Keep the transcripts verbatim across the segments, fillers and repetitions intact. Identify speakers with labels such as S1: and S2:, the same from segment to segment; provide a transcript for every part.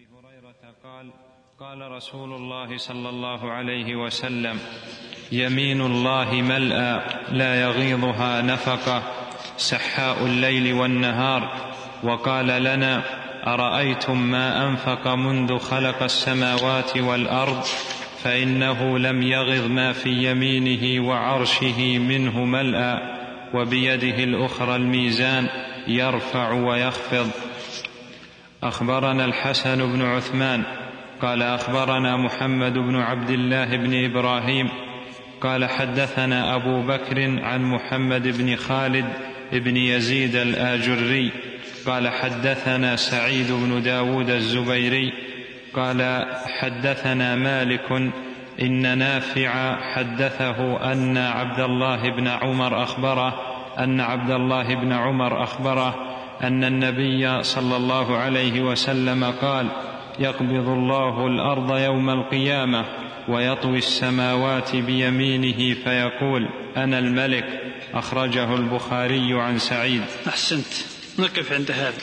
S1: هريرة قال قال رسول الله صلى الله عليه وسلم: يمين الله ملأى لا يغيضها نفقة، سحاء الليل والنهار. وقال لنا: أرأيتم ما أنفق منذ خلق السماوات والأرض فإنه لم يغض ما في يمينه وعرشه منه ملأى، وبيده الأخرى الميزان يرفع ويخفض. أخبرنا الحسن بن عثمان قال أخبرنا محمد بن عبد الله بن إبراهيم قال حدثنا أبو بكر عن محمد بن خالد بن يزيد الآجري قال حدثنا سعيد بن داود الزبيري قال حدثنا مالك إن نافع حدثه أن عبد الله بن عمر أخبره أن عبد الله بن عمر أخبره أن النبي صلى الله عليه وسلم قال: يقبض الله الأرض يوم القيامة ويطوي السماوات بيمينه فيقول: أنا الملك. أخرجه البخاري عن سعيد.
S2: أحسنت، نقف عند هذا.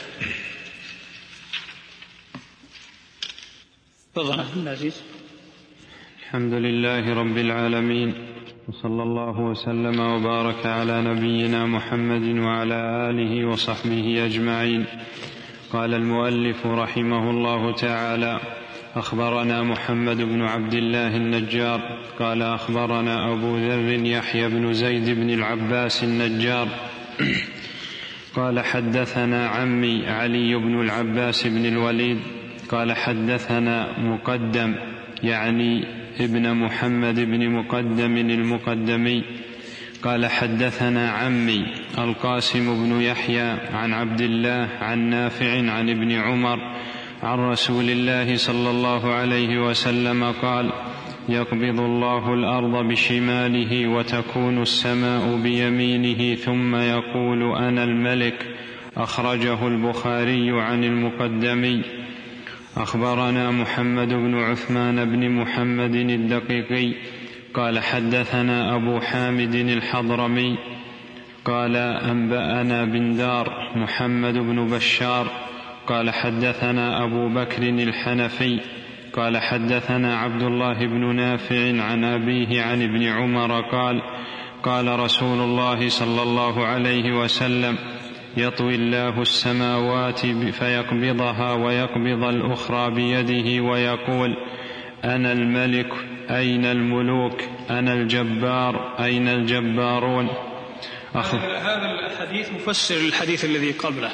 S2: تفضل العزيز.
S1: الحمد لله رب العالمين، وصلى الله وسلم وبارك على نبينا محمد وعلى آله وصحبه أجمعين. قال المؤلف رحمه الله تعالى: أخبرنا محمد بن عبد الله النجار قال أخبرنا أبو ذر يحيى بن زيد بن العباس النجار قال حدثنا عمي علي بن العباس بن الوليد قال حدثنا مقدم يعني ابن محمد بن مقدم المقدمي قال حدثنا عمي القاسم بن يحيى عن عبد الله عن نافع عن ابن عمر عن رسول الله صلى الله عليه وسلم قال: يقبض الله الأرض بشماله وتكون السماء بيمينه ثم يقول: أنا الملك. أخرجه البخاري عن المقدمي. أخبرنا محمد بن عثمان بن محمد الدقيقي قال حدثنا أبو حامد الحضرمي قال أنبأنا بن دار محمد بن بشار قال حدثنا أبو بكر الحنفي قال حدثنا عبد الله بن نافع عن أبيه عن ابن عمر قال: قال رسول الله صلى الله عليه وسلم: يطوي الله السماوات فيقبضها ويقبض الأخرى بيده ويقول: أنا الملك أين الملوك؟ أنا الجبار أين الجبارون؟
S2: هذا الحديث مفسر الحديث الذي قبله.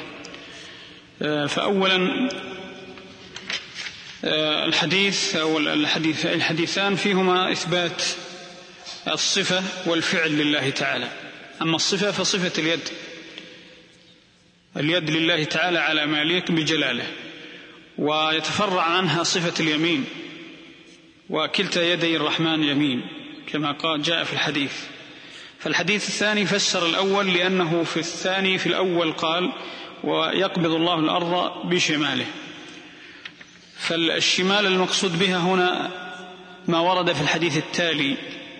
S2: فأولا الحديث أو الحديث الحديثان فيهما إثبات الصفة والفعل لله تعالى. أما الصفة فصفة اليد اليد لله تعالى على ما يليق بجلاله، ويتفرع عنها صفة اليمين، وكلتا يدي الرحمن يمين كما قال جاء في الحديث. فالحديث الثاني فسر الأول لأنه في الثاني في الأول قال: ويقبض الله الأرض بشماله. فالشمال المقصود بها هنا ما ورد في الحديث التالي: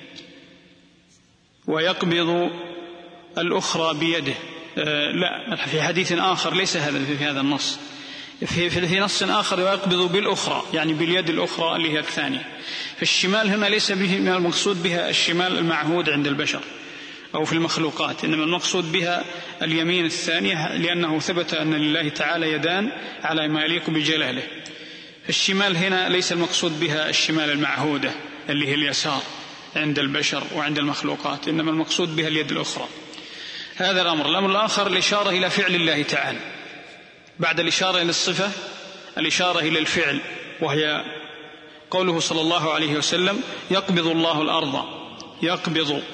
S2: ويقبض الأخرى بيده. آه لا، في حديث آخر ليس هذا في هذا النص، في, في نص آخر: ويقبض بالأخرى يعني باليد الأخرى اللي هي الثانية. فالشمال هنا ليس به المقصود بها الشمال المعهود عند البشر أو في المخلوقات، إنما المقصود بها اليمين الثانية، لأنه ثبت أن لله تعالى يدان على ما يليق بجلاله. فالشمال هنا ليس المقصود بها الشمال المعهودة اللي هي اليسار عند البشر وعند المخلوقات، إنما المقصود بها اليد الأخرى. هذا الأمر. الأمر الآخر الإشارة إلى فعل الله تعالى بعد الإشارة إلى الصفة، الإشارة إلى الفعل، وهي قوله صلى الله عليه وسلم: يقبض الله الأرض. يقبض.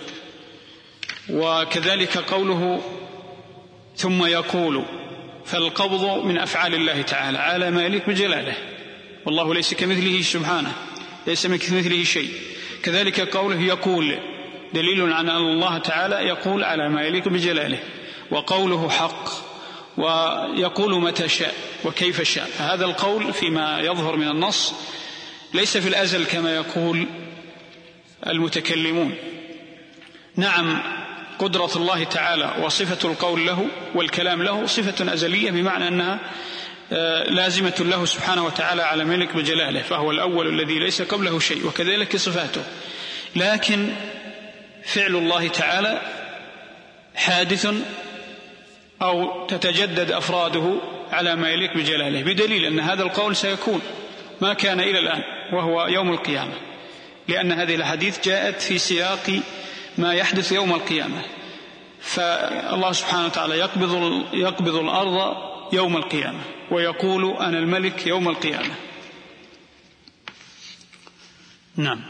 S2: وكذلك قوله ثم يقول. فالقبض من أفعال الله تعالى على ما يليق بجلاله، والله ليس كمثله سبحانه، ليس كمثله شيء. كذلك قوله يقول دليل على أن الله تعالى يقول على ما يليق بجلاله. وقوله حق، ويقول متى شاء وكيف شاء. هذا القول فيما يظهر من النص ليس في الأزل كما يقول المتكلمون. نعم، قدرة الله تعالى وصفة القول له والكلام له صفة أزلية، بمعنى أنها لازمة له سبحانه وتعالى على ملك بجلاله، فهو الأول الذي ليس قبله شيء، وكذلك صفاته. لكن فعل الله تعالى حادث أو تتجدد أفراده على ما يليق بجلاله، بدليل أن هذا القول سيكون ما كان إلى الآن وهو يوم القيامة، لأن هذه الحديث جاءت في سياق ما يحدث يوم القيامة. فالله سبحانه وتعالى يقبض, يقبض الأرض يوم القيامة ويقول أنا الملك يوم القيامة. نعم.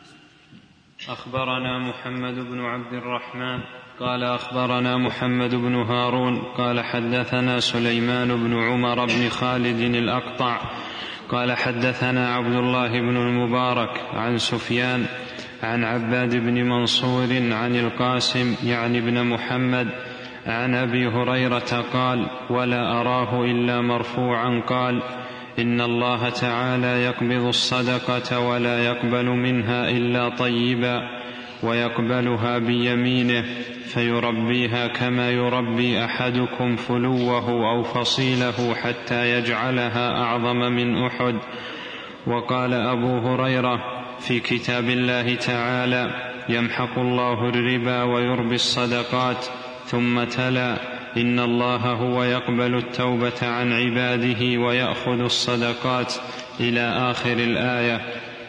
S1: أخبرنا محمد بن عبد الرحمن قال أخبرنا محمد بن هارون قال حدثنا سليمان بن عمر بن خالد الأقطع قال حدثنا عبد الله بن المبارك عن سفيان عن عباد بن منصور عن القاسم يعني بن محمد عن أبي هريرة قال ولا أراه إلا مرفوعا قال إن الله تعالى يقبض الصدقة ولا يقبل منها إلا طيبا ويقبلها بيمينه فيربيها كما يربي أحدكم فلوه أو فصيله حتى يجعلها أعظم من أحد. وقال أبو هريرة في كتاب الله تعالى يمحق الله الربا ويربي الصدقات، ثم تلا إن الله هو يقبل التوبة عن عباده ويأخذ الصدقات إلى آخر الآية.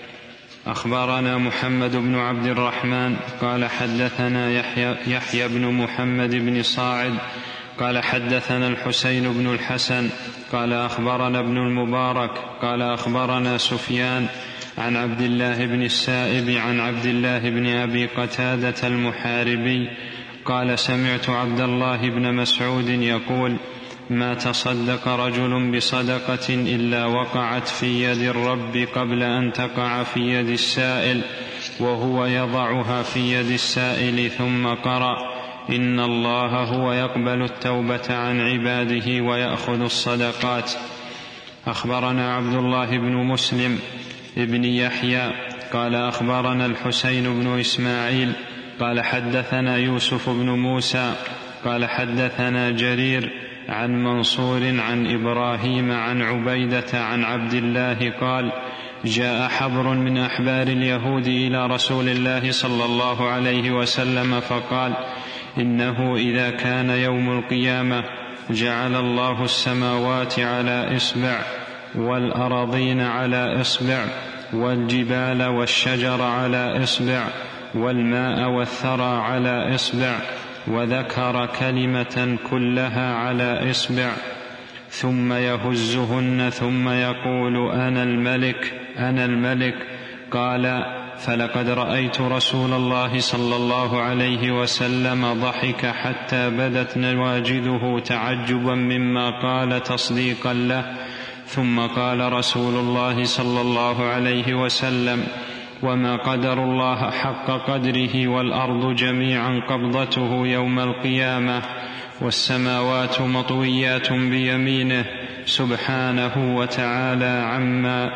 S1: أخبرنا محمد بن عبد الرحمن قال حدثنا يحيى, يحيى بن محمد بن صاعد قال حدثنا الحسين بن الحسن قال أخبرنا ابن المبارك قال أخبرنا سفيان عن عبد الله بن السائب عن عبد الله بن أبي قتادة المحاربي قال سمعت عبد الله بن مسعود يقول ما تصدق رجل بصدقة إلا وقعت في يد الرب قبل أن تقع في يد السائل وهو يضعها في يد السائل، ثم قرأ إن الله هو يقبل التوبة عن عباده ويأخذ الصدقات. أخبرنا عبد الله بن مسلم ابن يحيى قال أخبرنا الحسين بن إسماعيل قال حدثنا يوسف بن موسى قال حدثنا جرير عن منصور عن إبراهيم عن عبيدة عن عبد الله قال جاء حبر من أحبار اليهود إلى رسول الله صلى الله عليه وسلم فقال إنه إذا كان يوم القيامة جعل الله السماوات على إصبع والأراضين على إصبع والجبال والشجر على إصبع والماء والثرى على إصبع وذكر كلمة كلها على إصبع ثم يهزهن ثم يقول أنا الملك أنا الملك. قال فلقد رأيت رسول الله صلى الله عليه وسلم ضحك حتى بدت نواجذه تعجبا مما قال تصديقا له، ثم قال رسول الله صلى الله عليه وسلم وما قدر الله حق قدره والأرض جميعا قبضته يوم القيامة والسماوات مطويات بيمينه سبحانه وتعالى عما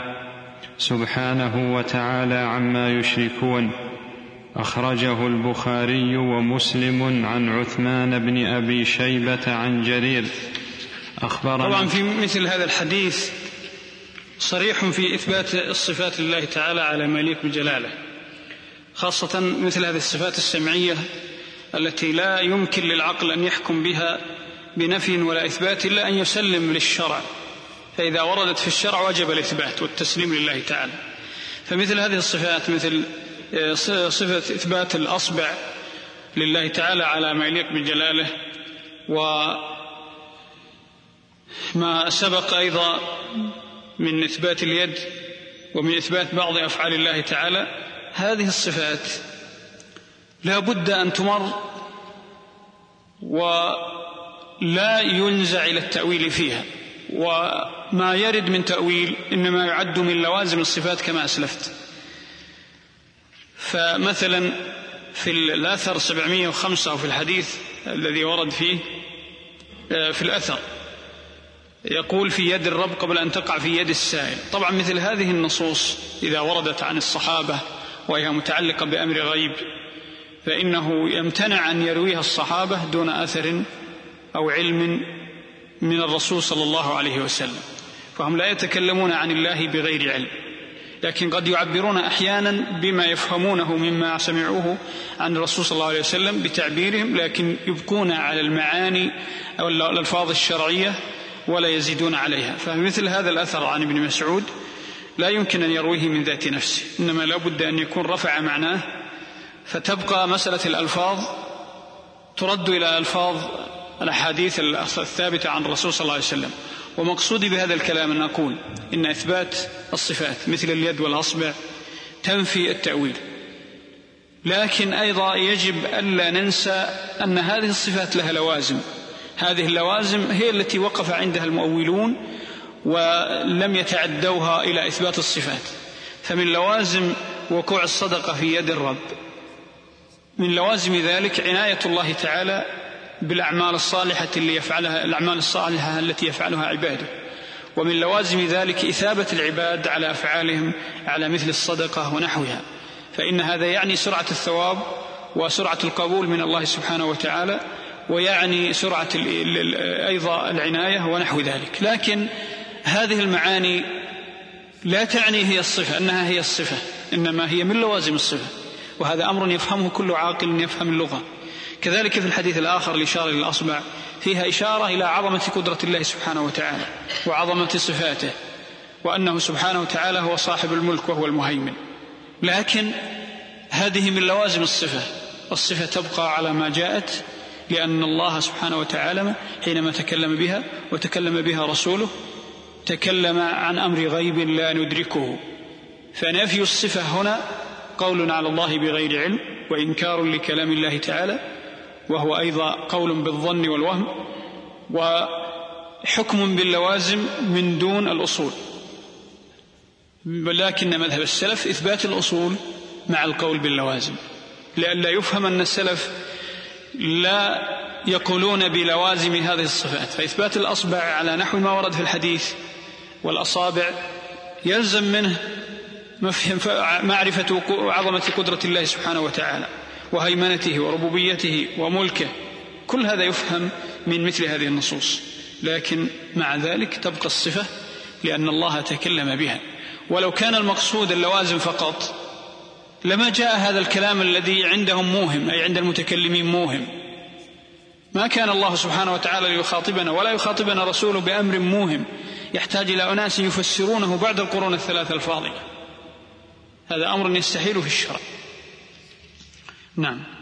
S1: سبحانه وتعالى عما يشركون. أخرجه البخاري ومسلم عن عثمان بن أبي شيبة عن جرير. أخبرنا
S2: طبعا في مثل هذا الحديث صريح في إثبات الصفات لله تعالى على ما يليق بجلاله، خاصة مثل هذه الصفات السمعية التي لا يمكن للعقل أن يحكم بها بنفي ولا إثبات إلا أن يسلم للشرع، فإذا وردت في الشرع وجب الإثبات والتسليم لله تعالى. فمثل هذه الصفات مثل صفة إثبات الأصبع لله تعالى على ما يليق بجلاله، وما سبق أيضا من إثبات اليد ومن إثبات بعض أفعال الله تعالى، هذه الصفات لا بد أن تمر ولا ينزع إلى التأويل فيها، وما يرد من تأويل إنما يعد من لوازم الصفات كما أسلفت. فمثلا في الأثر سبعمائة وخمسة أو في الحديث الذي ورد فيه في الأثر يقول في يد الرب قبل أن تقع في يد السائل. طبعا مثل هذه النصوص إذا وردت عن الصحابة وهي متعلقة بأمر غيب فإنه يمتنع أن يرويها الصحابة دون أثر أو علم من الرسول صلى الله عليه وسلم. فهم لا يتكلمون عن الله بغير علم، لكن قد يعبرون أحيانا بما يفهمونه مما سمعوه عن الرسول صلى الله عليه وسلم بتعبيرهم، لكن يبقون على المعاني أو الألفاظ الشرعية ولا يزيدون عليها. فمثل هذا الأثر عن ابن مسعود لا يمكن أن يرويه من ذات نفسه، إنما لا بد أن يكون رفع معناه، فتبقى مسألة الألفاظ ترد إلى ألفاظ الأحاديث الثابتة عن الرسول صلى الله عليه وسلم. ومقصودي بهذا الكلام أن أقول إن إثبات الصفات مثل اليد والأصبع تنفي التأويل، لكن أيضا يجب ألا ننسى أن هذه الصفات لها لوازم. هذه اللوازم هي التي وقف عندها المؤولون ولم يتعدوها إلى إثبات الصفات. فمن لوازم وقوع الصدقة في يد الرب، من لوازم ذلك عناية الله تعالى بالأعمال الصالحة اللي يفعلها الأعمال الصالحة التي يفعلها عباده، ومن لوازم ذلك إثابة العباد على أفعالهم على مثل الصدقة ونحوها، فإن هذا يعني سرعة الثواب وسرعة القبول من الله سبحانه وتعالى، ويعني سرعة أيضا العناية ونحو ذلك. لكن هذه المعاني لا تعني هي الصفة أنها هي الصفة، إنما هي من لوازم الصفة، وهذا أمر يفهمه كل عاقل يفهم اللغة. كذلك في الحديث الآخر الإشارة للأصبع فيها إشارة إلى عظمة قدرة الله سبحانه وتعالى وعظمة صفاته، وأنه سبحانه وتعالى هو صاحب الملك وهو المهيمن. لكن هذه من لوازم الصفة، الصفة تبقى على ما جاءت، لأن الله سبحانه وتعالى حينما تكلم بها وتكلم بها رسوله تكلم عن أمر غيب لا ندركه، فنفي الصفة هنا قول على الله بغير علم وإنكار لكلام الله تعالى، وهو أيضا قول بالظن والوهم، وحكم باللوازم من دون الأصول. ولكن مذهب السلف إثبات الأصول مع القول باللوازم، لئلا يفهم أن السلف لا يقولون بلوازم هذه الصفات. فإثبات الأصبع على نحو ما ورد في الحديث والأصابع يلزم منه معرفة عظمة قدرة الله سبحانه وتعالى وهيمنته وربوبيته وملكه، كل هذا يفهم من مثل هذه النصوص. لكن مع ذلك تبقى الصفة لأن الله تكلم بها، ولو كان المقصود اللوازم فقط لما جاء هذا الكلام الذي عندهم موهم، أي عند المتكلمين موهم. ما كان الله سبحانه وتعالى ليخاطبنا ولا يخاطبنا رسوله بأمر موهم يحتاج إلى أناس يفسرونه بعد القرون الثلاثة الفاضلة، هذا أمر يستحيل في الشرع. نعم.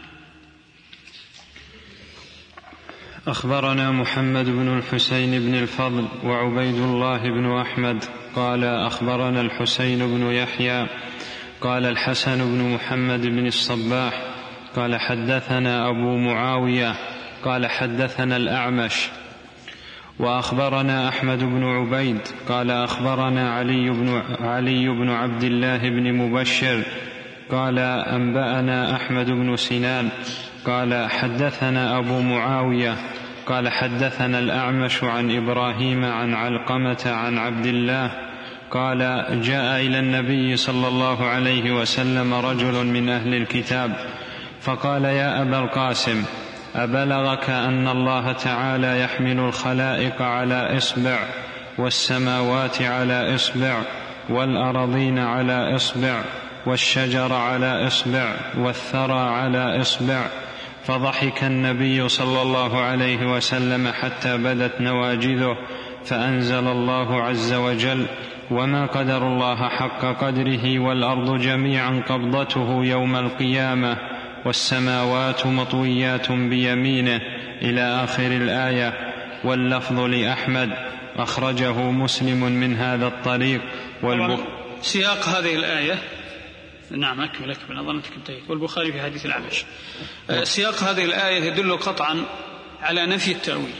S1: أخبرنا محمد بن الحسين بن الفضل وعبيد الله بن أحمد قال أخبرنا الحسين بن يحيى قال الحسن بن محمد بن الصباح قال حدثنا أبو معاوية قال حدثنا الأعمش وأخبرنا أحمد بن عبيد قال أخبرنا علي بن, علي بن عبد الله بن مبشر قال أنبأنا أحمد بن سنان قال حدثنا أبو معاوية قال حدثنا الأعمش عن إبراهيم عن علقمة عن عبد الله قال جاء إلى النبي صلى الله عليه وسلم رجل من أهل الكتاب فقال يا أبا القاسم أبلغك أن الله تعالى يحمل الخلائق على إصبع والسماوات على إصبع والأرضين على إصبع والشجر على إصبع والثرى على إصبع؟ فضحك النبي صلى الله عليه وسلم حتى بدت نواجذه، فأنزل الله عز وجل وما قدر الله حق قدره والأرض جميعا قبضته يوم القيامة والسماوات مطويات بيمينه إلى آخر الآية. واللفظ لأحمد أخرجه مسلم من هذا الطريق. والبخ...
S2: سياق هذه الآية نعم أكمل أكمل أظنك انتهيت. والبخاري في حديث الأعمش. سياق هذه الآية يدل قطعا على نفي التأويل.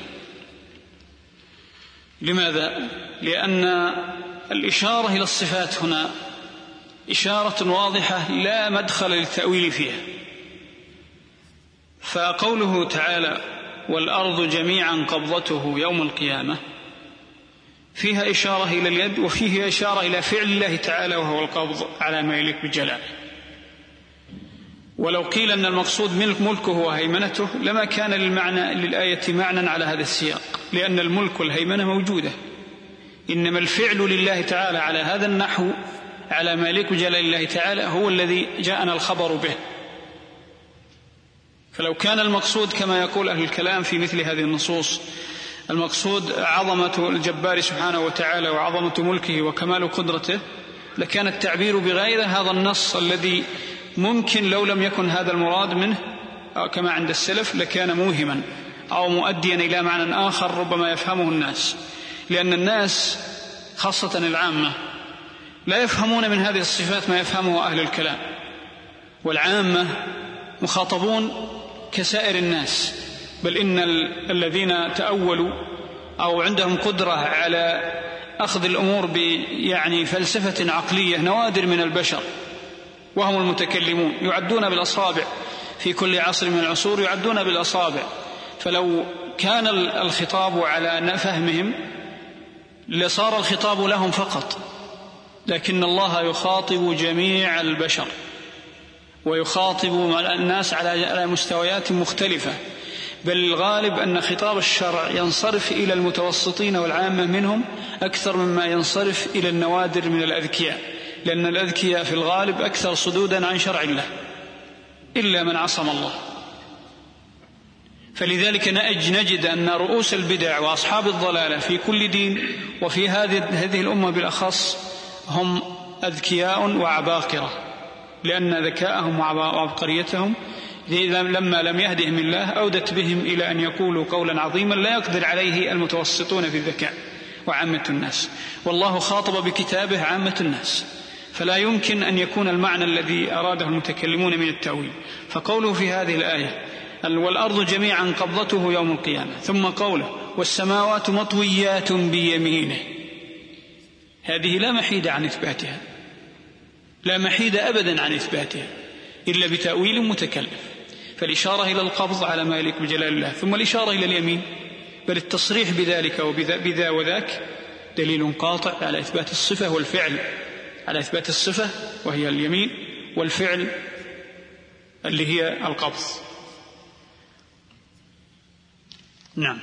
S2: لماذا؟ لأن الإشارة إلى الصفات هنا إشارة واضحة لا مدخل للتأويل فيها. فقوله تعالى والأرض جميعا قبضته يوم القيامة فيها إشارة إلى اليد، وفيه إشارة إلى فعل الله تعالى وهو القبض على ما يليق بجلاله. ولو قيل أن المقصود ملك ملكه وهيمنته لما كان للمعنى للآية معنى على هذا السياق، لأن الملك والهيمنة موجودة إنما الفعل لله تعالى على هذا النحو على ما يليق بجلال الله تعالى هو الذي جاءنا الخبر به. فلو كان المقصود كما يقول أهل الكلام في مثل هذه النصوص المقصود عظمة الجبار سبحانه وتعالى وعظمة ملكه وكمال قدرته لكان التعبير بغير هذا النص الذي ممكن لو لم يكن هذا المراد منه كما عند السلف لكان موهما أو مؤديا إلى معنى آخر ربما يفهمه الناس، لأن الناس خاصة العامة لا يفهمون من هذه الصفات ما يفهمه أهل الكلام، والعامة مخاطبون كسائر الناس، بل إن الذين تأولوا أو عندهم قدرة على أخذ الأمور يعني فلسفة عقلية نوادر من البشر وهم المتكلمون يعدون بالأصابع في كل عصر من العصور، يعدون بالأصابع. فلو كان الخطاب على فهمهم لصار الخطاب لهم فقط، لكن الله يخاطب جميع البشر ويخاطب الناس على مستويات مختلفة، بل الغالب أن خطاب الشرع ينصرف إلى المتوسطين والعامة منهم أكثر مما ينصرف إلى النوادر من الأذكياء، لأن الأذكياء في الغالب أكثر صدودا عن شرع الله إلا من عصم الله. فلذلك نجد أن رؤوس البدع وأصحاب الضلالة في كل دين وفي هذه الأمة بالأخص هم أذكياء وعباقرة، لأن ذكاءهم وعبقريتهم لما لم يهدهم الله أودت بهم إلى أن يقولوا قولا عظيما لا يقدر عليه المتوسطون في الذكاء وعامة الناس، والله خاطب بكتابه عامة الناس، فلا يمكن أن يكون المعنى الذي أراده المتكلمون من التأويل. فقوله في هذه الآية والأرض جميعا قبضته يوم القيامة، ثم قوله والسماوات مطويات بيمينه، هذه لا محيد عن إثباتها، لا محيد أبدا عن إثباتها إلا بتأويل متكلف. فالإشارة إلى القبض على ما يليق بجلال الله، ثم الإشارة إلى اليمين، بل التصريح بذلك وبذا وذاك دليل قاطع على إثبات الصفة والفعل، على إثبات الصفة وهي اليمين، والفعل اللي هي القبض. نعم.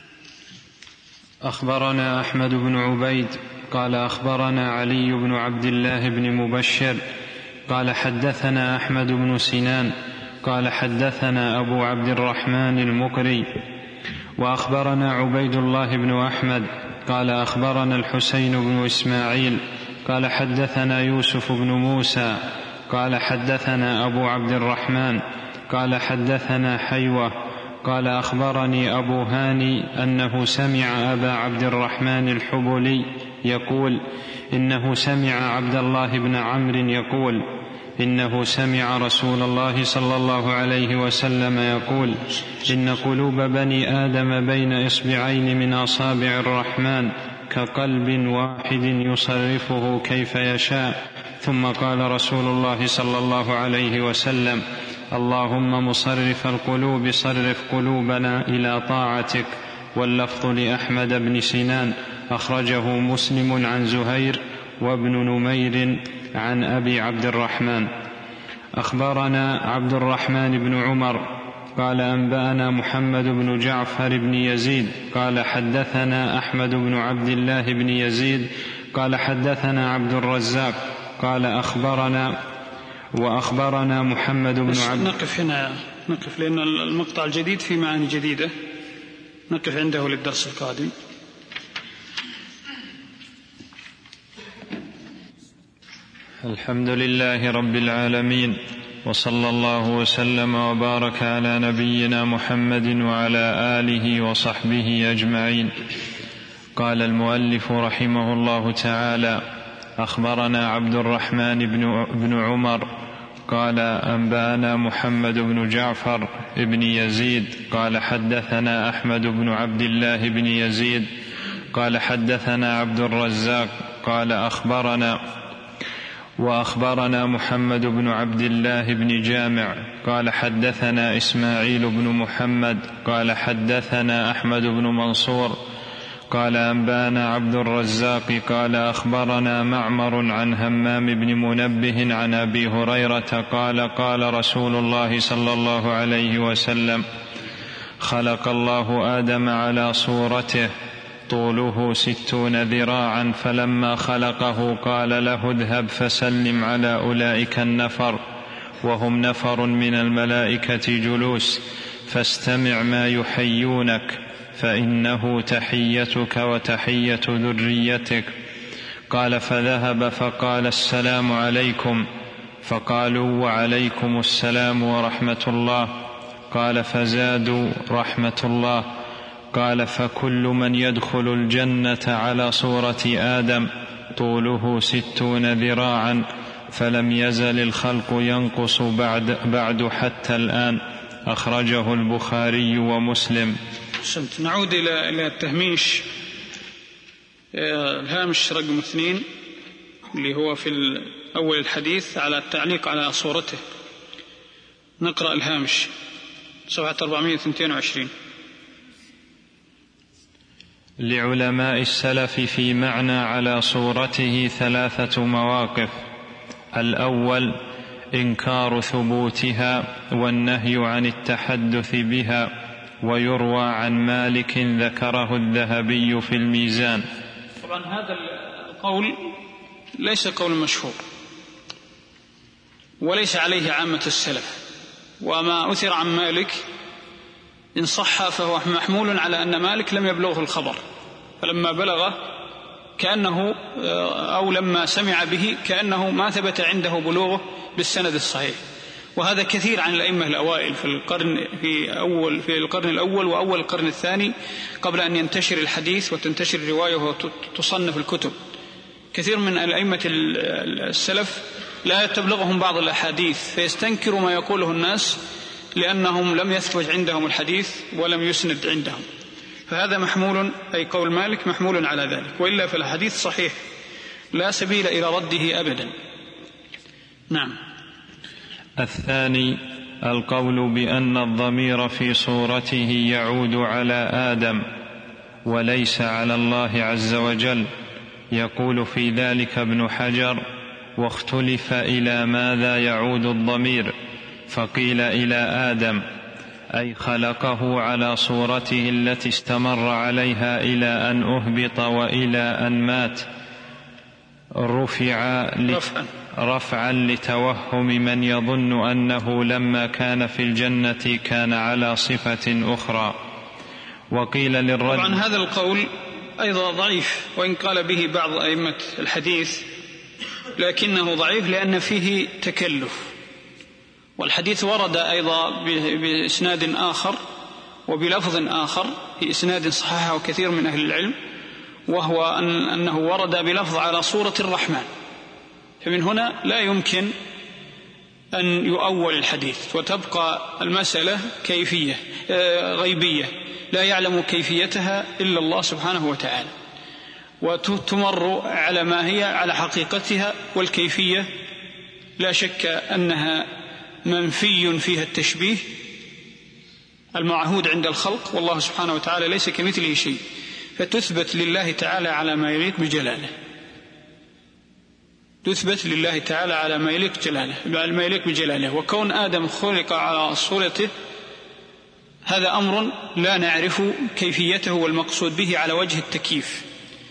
S1: أخبرنا أحمد بن عبيد قال أخبرنا علي بن عبد الله بن مبشر قال حدثنا أحمد بن سنان قال حدثنا أبو عبد الرحمن المقري وأخبرنا عبيد الله بن أحمد قال أخبرنا الحسين بن إسماعيل قال حدثنا يوسف بن موسى قال حدثنا أبو عبد الرحمن قال حدثنا حيوة قال أخبرني أبو هاني أنه سمع أبا عبد الرحمن الحبلي يقول إنه سمع عبد الله بن عمرو يقول إنه سمع رسول الله صلى الله عليه وسلم يقول إن قلوب بني آدم بين إصبعين من أصابع الرحمن كقلب واحد يصرفه كيف يشاء. ثم قال رسول الله صلى الله عليه وسلم اللهم مصرف القلوب صرف قلوبنا إلى طاعتك. واللفظ لأحمد بن سنان أخرجه مسلم عن زهير وابن نمير عن أبي عبد الرحمن. أخبرنا عبد الرحمن بن عمر قال أنبأنا محمد بن جعفر بن يزيد قال حدثنا أحمد بن عبد الله بن يزيد قال حدثنا عبد الرزاق قال أخبرنا وأخبرنا محمد بن عبد.
S2: نقف هنا، نقف لأن المقطع الجديد في معاني جديدة، نقف عنده للدرس القادم.
S1: الحمد لله رب العالمين، وصلى الله وسلم وبارك على نبينا محمد وعلى آله وصحبه أجمعين. قال المؤلف رحمه الله تعالى أخبرنا عبد الرحمن بن عمر قال أنبأنا محمد بن جعفر بن يزيد قال حدثنا أحمد بن عبد الله بن يزيد قال حدثنا عبد الرزاق قال أخبرنا وأخبرنا محمد بن عبد الله بن جامع قال حدثنا إسماعيل بن محمد قال حدثنا أحمد بن منصور قال أنبانا عبد الرزاق قال أخبرنا معمر عن همام بن منبه عن أبي هريرة قال قال رسول الله صلى الله عليه وسلم خلق الله آدم على صورته طوله ستون ذراعا، فلما خلقه قال له اذهب فسلم على أولئك النفر، وهم نفر من الملائكة جلوس، فاستمع ما يحيونك، فإنه تحيتك وتحية ذريتك. قال فذهب فقال السلام عليكم، فقالوا وعليكم السلام ورحمة الله. قال فزادوا رحمة الله. قال فكل من يدخل الجنة على صورة آدم طوله ستون ذراعا، فلم يزل الخلق ينقص بعد, بعد حتى الآن. أخرجه البخاري ومسلم.
S2: نعود إلى التهميش، الهامش رقم اثنين اللي هو في أول الحديث على التعليق على صورته. نقرأ الهامش صفحة أربعمائة واثنين وعشرين.
S1: لعلماء السلف في معنى على صورته ثلاثة مواقف: الأول إنكار ثبوتها والنهي عن التحدث بها. ويروى عن مالك ذكره الذهبي في الميزان.
S2: طبعا هذا القول ليس قول مشهور وليس عليه عامة السلف، وما أثر عن مالك إن صح فهو محمول على أن مالك لم يبلغه الخبر، فلما بلغه كأنه أو لما سمع به كأنه ما ثبت عنده بلوغه بالسند الصحيح. وهذا كثير عن الأئمة الأوائل في القرن في أول في القرن الأول وأول القرن الثاني قبل أن ينتشر الحديث وتنتشر الرواية وتصنف الكتب. كثير من الأئمة السلف لا تبلغهم بعض الأحاديث فيستنكروا ما يقوله الناس لأنهم لم يثبت عندهم الحديث ولم يسند عندهم، فهذا محمول أي قول مالك محمول على ذلك، وإلا فالحديث صحيح لا سبيل إلى رده أبدا. نعم.
S1: الثاني القول بأن الضمير في صورته يعود على آدم وليس على الله عز وجل. يقول في ذلك ابن حجر: واختلف إلى ماذا يعود الضمير، فقيل إلى آدم أي خلقه على صورته التي استمر عليها إلى أن أهبط وإلى أن مات، رفع رفعا لتوهم من يظن أنه لما كان في الجنة كان على صفة أخرى. وقيل للرد.
S2: طبعا هذا القول أيضا ضعيف، وإن قال به بعض أئمة الحديث لكنه ضعيف لأن فيه تكلف، والحديث ورد أيضا بإسناد آخر وبلفظ آخر في إسناد صححه كثير من أهل العلم، وهو أن أنه ورد بلفظ على صورة الرحمن، فمن هنا لا يمكن أن يؤول الحديث، وتبقى المسألة كيفية غيبية لا يعلم كيفيتها إلا الله سبحانه وتعالى، وتمر على ما هي على حقيقتها، والكيفية لا شك أنها منفي فيها التشبيه المعهود عند الخلق، والله سبحانه وتعالى ليس كمثله شيء، فتثبت لله تعالى على ما يليق بجلاله، تثبت لله تعالى على ما يليق جلاله ما يليق بجلاله. وكون آدم خلق على صورته هذا أمر لا نعرف كيفيته والمقصود به على وجه التكييف،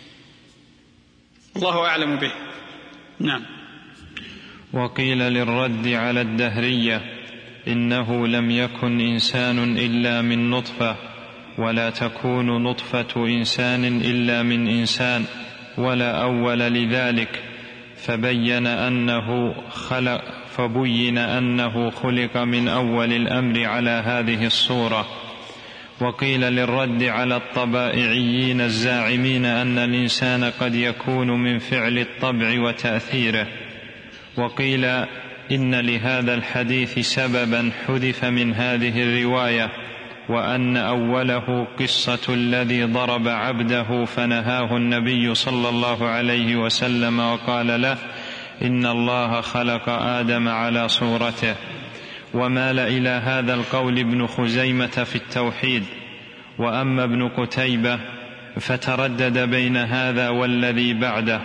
S2: الله أعلم به. نعم.
S1: وقيل للرد على الدهرية: إنه لم يكن إنسان إلا من نطفة، ولا تكون نطفة إنسان إلا من إنسان، ولا أول لذلك، فبين أنه خلق فبين أنه خلق من أول الأمر على هذه الصورة. وقيل للرد على الطبائعيين الزاعمين أن الإنسان قد يكون من فعل الطبع وتأثيره. وقيل إن لهذا الحديث سببا حذف من هذه الرواية، وأن أوله قصة الذي ضرب عبده فنهاه النبي صلى الله عليه وسلم وقال له: إن الله خلق آدم على صورته. ومال إلى هذا القول ابن خزيمة في التوحيد. وأما ابن قتيبة فتردد بين هذا والذي بعده.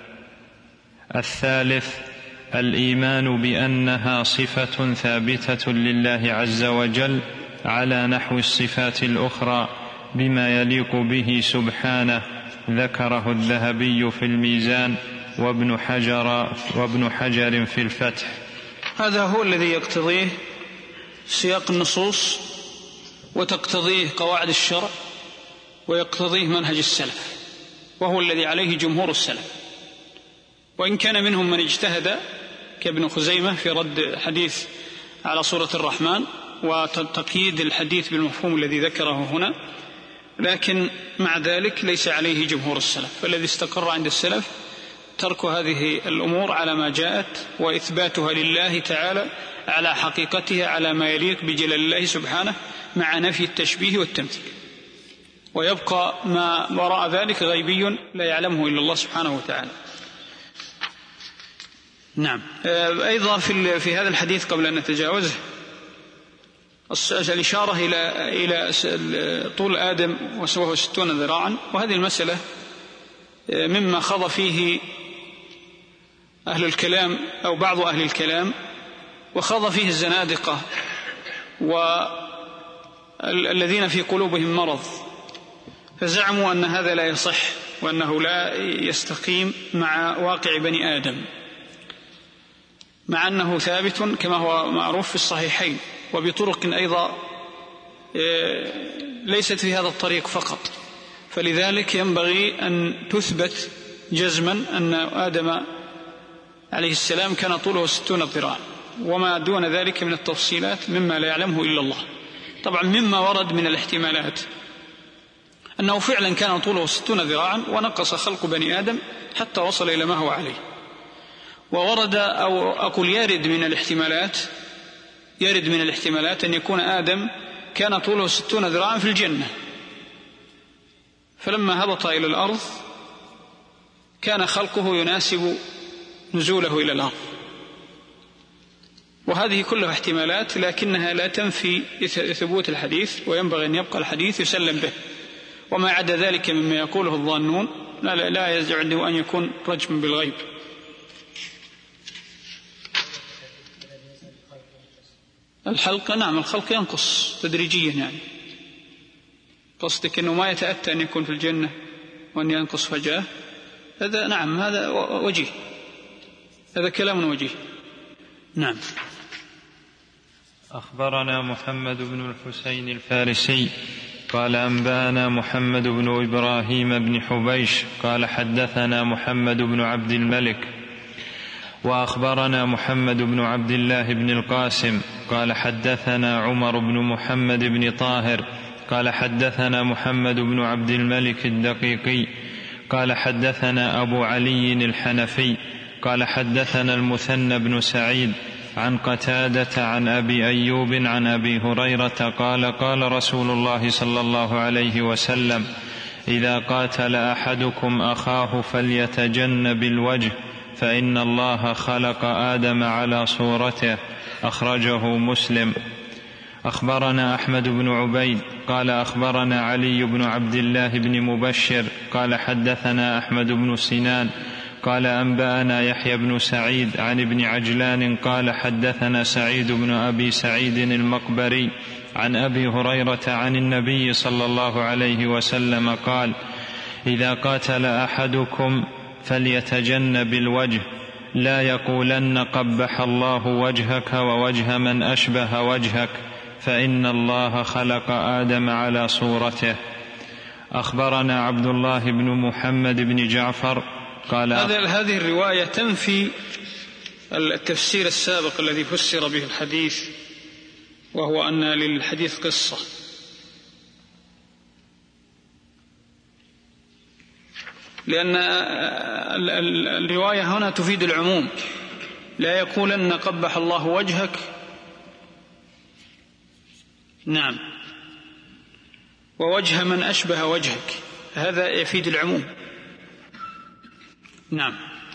S1: الثالث الإيمان بأنها صفة ثابتة لله عز وجل على نحو الصفات الأخرى، بما يليق به سبحانه، ذكره الذهبي في الميزان وابن حجر, وابن حجر في الفتح.
S2: هذا هو الذي يقتضيه سياق النصوص وتقتضيه قواعد الشرع ويقتضيه منهج السلف، وهو الذي عليه جمهور السلف، وإن كان منهم من اجتهد كابن خزيمة في رد حديث على سورة الرحمن وتقييد الحديث بالمفهوم الذي ذكره هنا، لكن مع ذلك ليس عليه جمهور السلف. فالذي استقر عند السلف ترك هذه الأمور على ما جاءت وإثباتها لله تعالى على حقيقتها على ما يليق بجلال الله سبحانه مع نفي التشبيه والتمثيل، ويبقى ما وراء ذلك غيبي لا يعلمه إلا الله سبحانه وتعالى. نعم. أيضا في في هذا الحديث قبل أن نتجاوزه الإشارة إلى إلى طول آدم وهو ستون ذراعا، وهذه المسألة مما خض فيه أهل الكلام أو بعض أهل الكلام، وخض فيه الزنادقة والذين في قلوبهم مرض، فزعموا أن هذا لا يصح وأنه لا يستقيم مع واقع بني آدم، مع أنه ثابت كما هو معروف في الصحيحين وبطرق أيضا ليست في هذا الطريق فقط. فلذلك ينبغي أن تثبت جزما أن آدم عليه السلام كان طوله ستون ذراعا، وما دون ذلك من التفصيلات مما لا يعلمه إلا الله. طبعا مما ورد من الاحتمالات أنه فعلا كان طوله ستون ذراعا ونقص خلق بني آدم حتى وصل إلى ما هو عليه. وورد أو أقول يرد من الاحتمالات يرد من الاحتمالات أن يكون آدم كان طوله ستون ذراعا في الجنة، فلما هبط إلى الأرض كان خلقه يناسب نزوله إلى الأرض. وهذه كلها احتمالات لكنها لا تنفي ثبوت الحديث، وينبغي أن يبقى الحديث يسلم به، وما عدا ذلك مما يقوله الظانون لا, لا, لا يزعد أن يكون رجم بالغيب. الحلقة نعم الخلق ينقص تدريجيا، يعني قصدك أنه ما يتأتى أن يكون في الجنة وأن ينقص فجأة، هذا نعم هذا وجيه، هذا كلام وجيه. نعم.
S1: أخبرنا محمد بن الحسين الفارسي قال أنبانا محمد بن إبراهيم بن حبيش قال حدثنا محمد بن عبد الملك وأخبرنا محمد بن عبد الله بن القاسم قال حدثنا عمر بن محمد بن طاهر قال حدثنا محمد بن عبد الملك الدقيقي قال حدثنا أبو علي الحنفي قال حدثنا المثنى بن سعيد عن قتادة عن أبي أيوب عن أبي هريرة قال قال رسول الله صلى الله عليه وسلم إذا قاتل أحدكم أخاه فليتجنب الوجه فإن الله خلق آدم على صورته، أخرجه مسلم. أخبرنا أحمد بن عبيد قال أخبرنا علي بن عبد الله بن مبشر قال حدثنا أحمد بن سنان قال أنبأنا يحيى بن سعيد عن ابن عجلان قال حدثنا سعيد بن أبي سعيد المقبري عن أبي هريرة عن النبي صلى الله عليه وسلم قال إذا قاتل أحدكم فليتجنب الوجه لا يقولن قبح الله وجهك ووجه من أشبه وجهك فإن الله خلق آدم على صورته. أخبرنا عبد الله بن محمد بن جعفر قال
S2: هذه الرواية تنفي التفسير السابق الذي فسر به الحديث، وهو أن للحديث قصة، لأن الرواية هنا تفيد العموم، لا يقولن قبح الله وجهك نعم ووجه من أشبه وجهك، هذا يفيد العموم. نعم.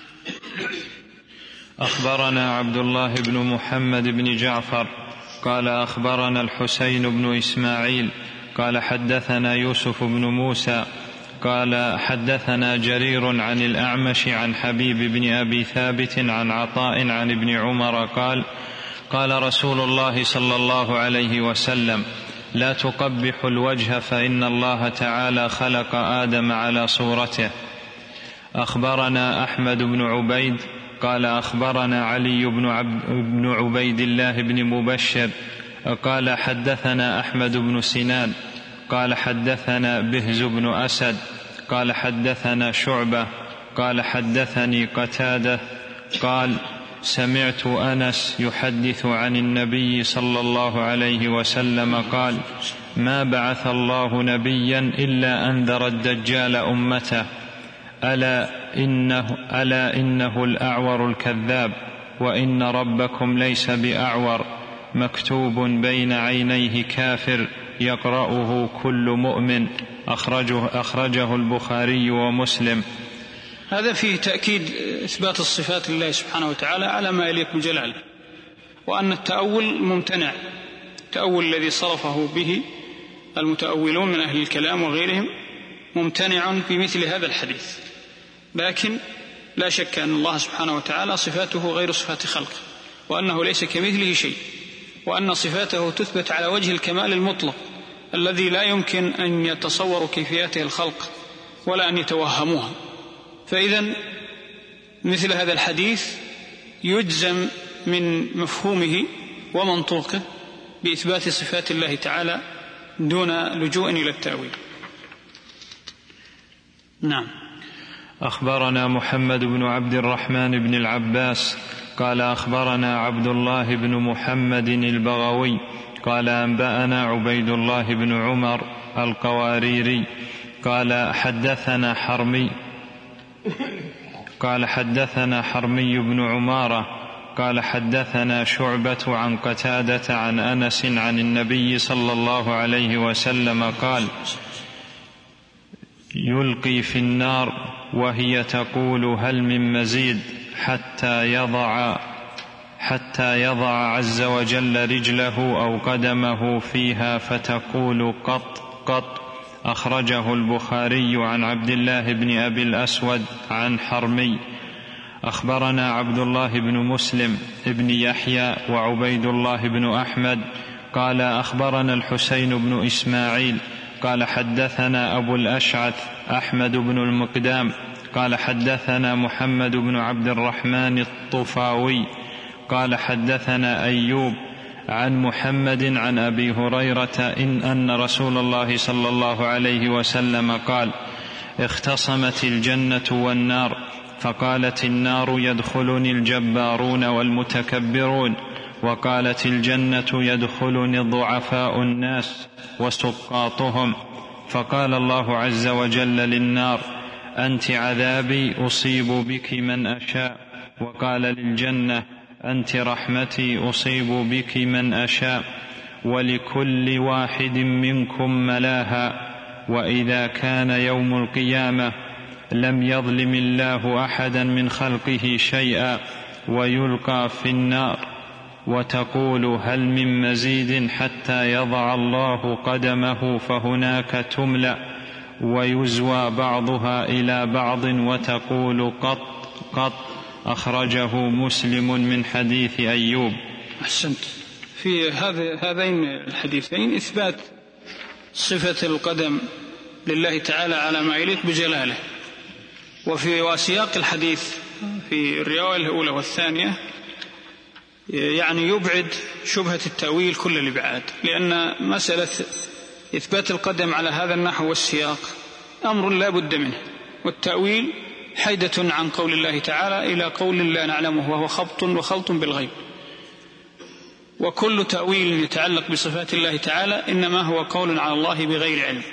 S1: أخبرنا عبد الله بن محمد بن جعفر قال أخبرنا الحسين بن إسماعيل قال حدثنا يوسف بن موسى قال حدثنا جرير عن الأعمش عن حبيب بن أبي ثابت عن عطاء عن ابن عمر قال قال رسول الله صلى الله عليه وسلم لا تقبح الوجه فإن الله تعالى خلق آدم على صورته. أخبرنا أحمد بن عبيد قال أخبرنا علي بن, عب بن عبيد الله بن مبشر قال حدثنا أحمد بن سنان قال حدثنا بهز بن أسد قال حدثنا شعبة قال حدثني قتادة قال سمعت أنس يحدث عن النبي صلى الله عليه وسلم قال ما بعث الله نبيا إلا أنذر الدجال أمته ألا إنه, ألا إنه الأعور الكذاب وإن ربكم ليس بأعور مكتوب بين عينيه كافر يقرأه كل مؤمن أخرجه, أخرجه البخاري ومسلم.
S2: هذا فيه تأكيد إثبات الصفات لله سبحانه وتعالى على ما يليق بجلاله، وأن التأول ممتنع، التأول الذي صرفه به المتأولون من أهل الكلام وغيرهم ممتنع في مثل هذا الحديث. لكن لا شك أن الله سبحانه وتعالى صفاته غير صفات خلقه، وأنه ليس كمثله شيء، وأن صفاته تثبت على وجه الكمال المطلق الذي لا يمكن أن يتصوروا كيفيته الخلق ولا أن يتوهموها. فإذن مثل هذا الحديث يجزم من مفهومه ومنطوقه بإثبات صفات الله تعالى دون لجوء إلى التأويل. نعم.
S1: أخبرنا محمد بن عبد الرحمن بن العباس قال أخبرنا عبد الله بن محمد البغوي قال أنبأنا عبيد الله بن عمر القواريري قال حدثنا حرمي قال حدثنا حرمي بن عمارة قال حدثنا شعبة عن قتادة عن أنس عن النبي صلى الله عليه وسلم قال يلقي في النار وهي تقول هل من مزيد حتى يضع حتى يضع عز وجل رجله أو قدمه فيها فتقول قط قط. أخرجه البخاري عن عبد الله بن أبي الأسود عن حرمي. أخبرنا عبد الله بن مسلم بن يحيى وعبيد الله بن أحمد قال أخبرنا الحسين بن إسماعيل قال حدثنا أبو الأشعث أحمد بن المقدام قال حدثنا محمد بن عبد الرحمن الطفاوي قال حدثنا أيوب عن محمد عن أبي هريرة إن أن رسول الله صلى الله عليه وسلم قال اختصمت الجنة والنار فقالت النار يدخلني الجبارون والمتكبرون وقالت الجنة يدخلني ضعفاء الناس وسقاطهم فقال الله عز وجل للنار أنت عذابي أصيب بك من أشاء وقال للجنة أنت رحمتي أصيب بك من أشاء ولكل واحد منكم ملاها وإذا كان يوم القيامة لم يظلم الله أحدا من خلقه شيئا ويلقى في النار وتقول هل من مزيد حتى يضع الله قدمه فهناك تملأ ويزوى بعضها إلى بعض وتقول قط قط. أخرجه مسلم من حديث أيوب.
S2: أحسنت. في هذين الحديثين إثبات صفة القدم لله تعالى على ما يليق بجلاله، وفي وسياق الحديث في الرواية الأولى والثانية يعني يبعد شبهة التأويل كل الإبعاد، لأن مسألة إثبات القدم على هذا النحو والسياق أمر لا بد منه، والتأويل حيدة عن قول الله تعالى إلى قول لا نعلمه وهو خبط وخلط بالغيب، وكل تأويل يتعلق بصفات الله تعالى إنما هو قول على الله بغير علم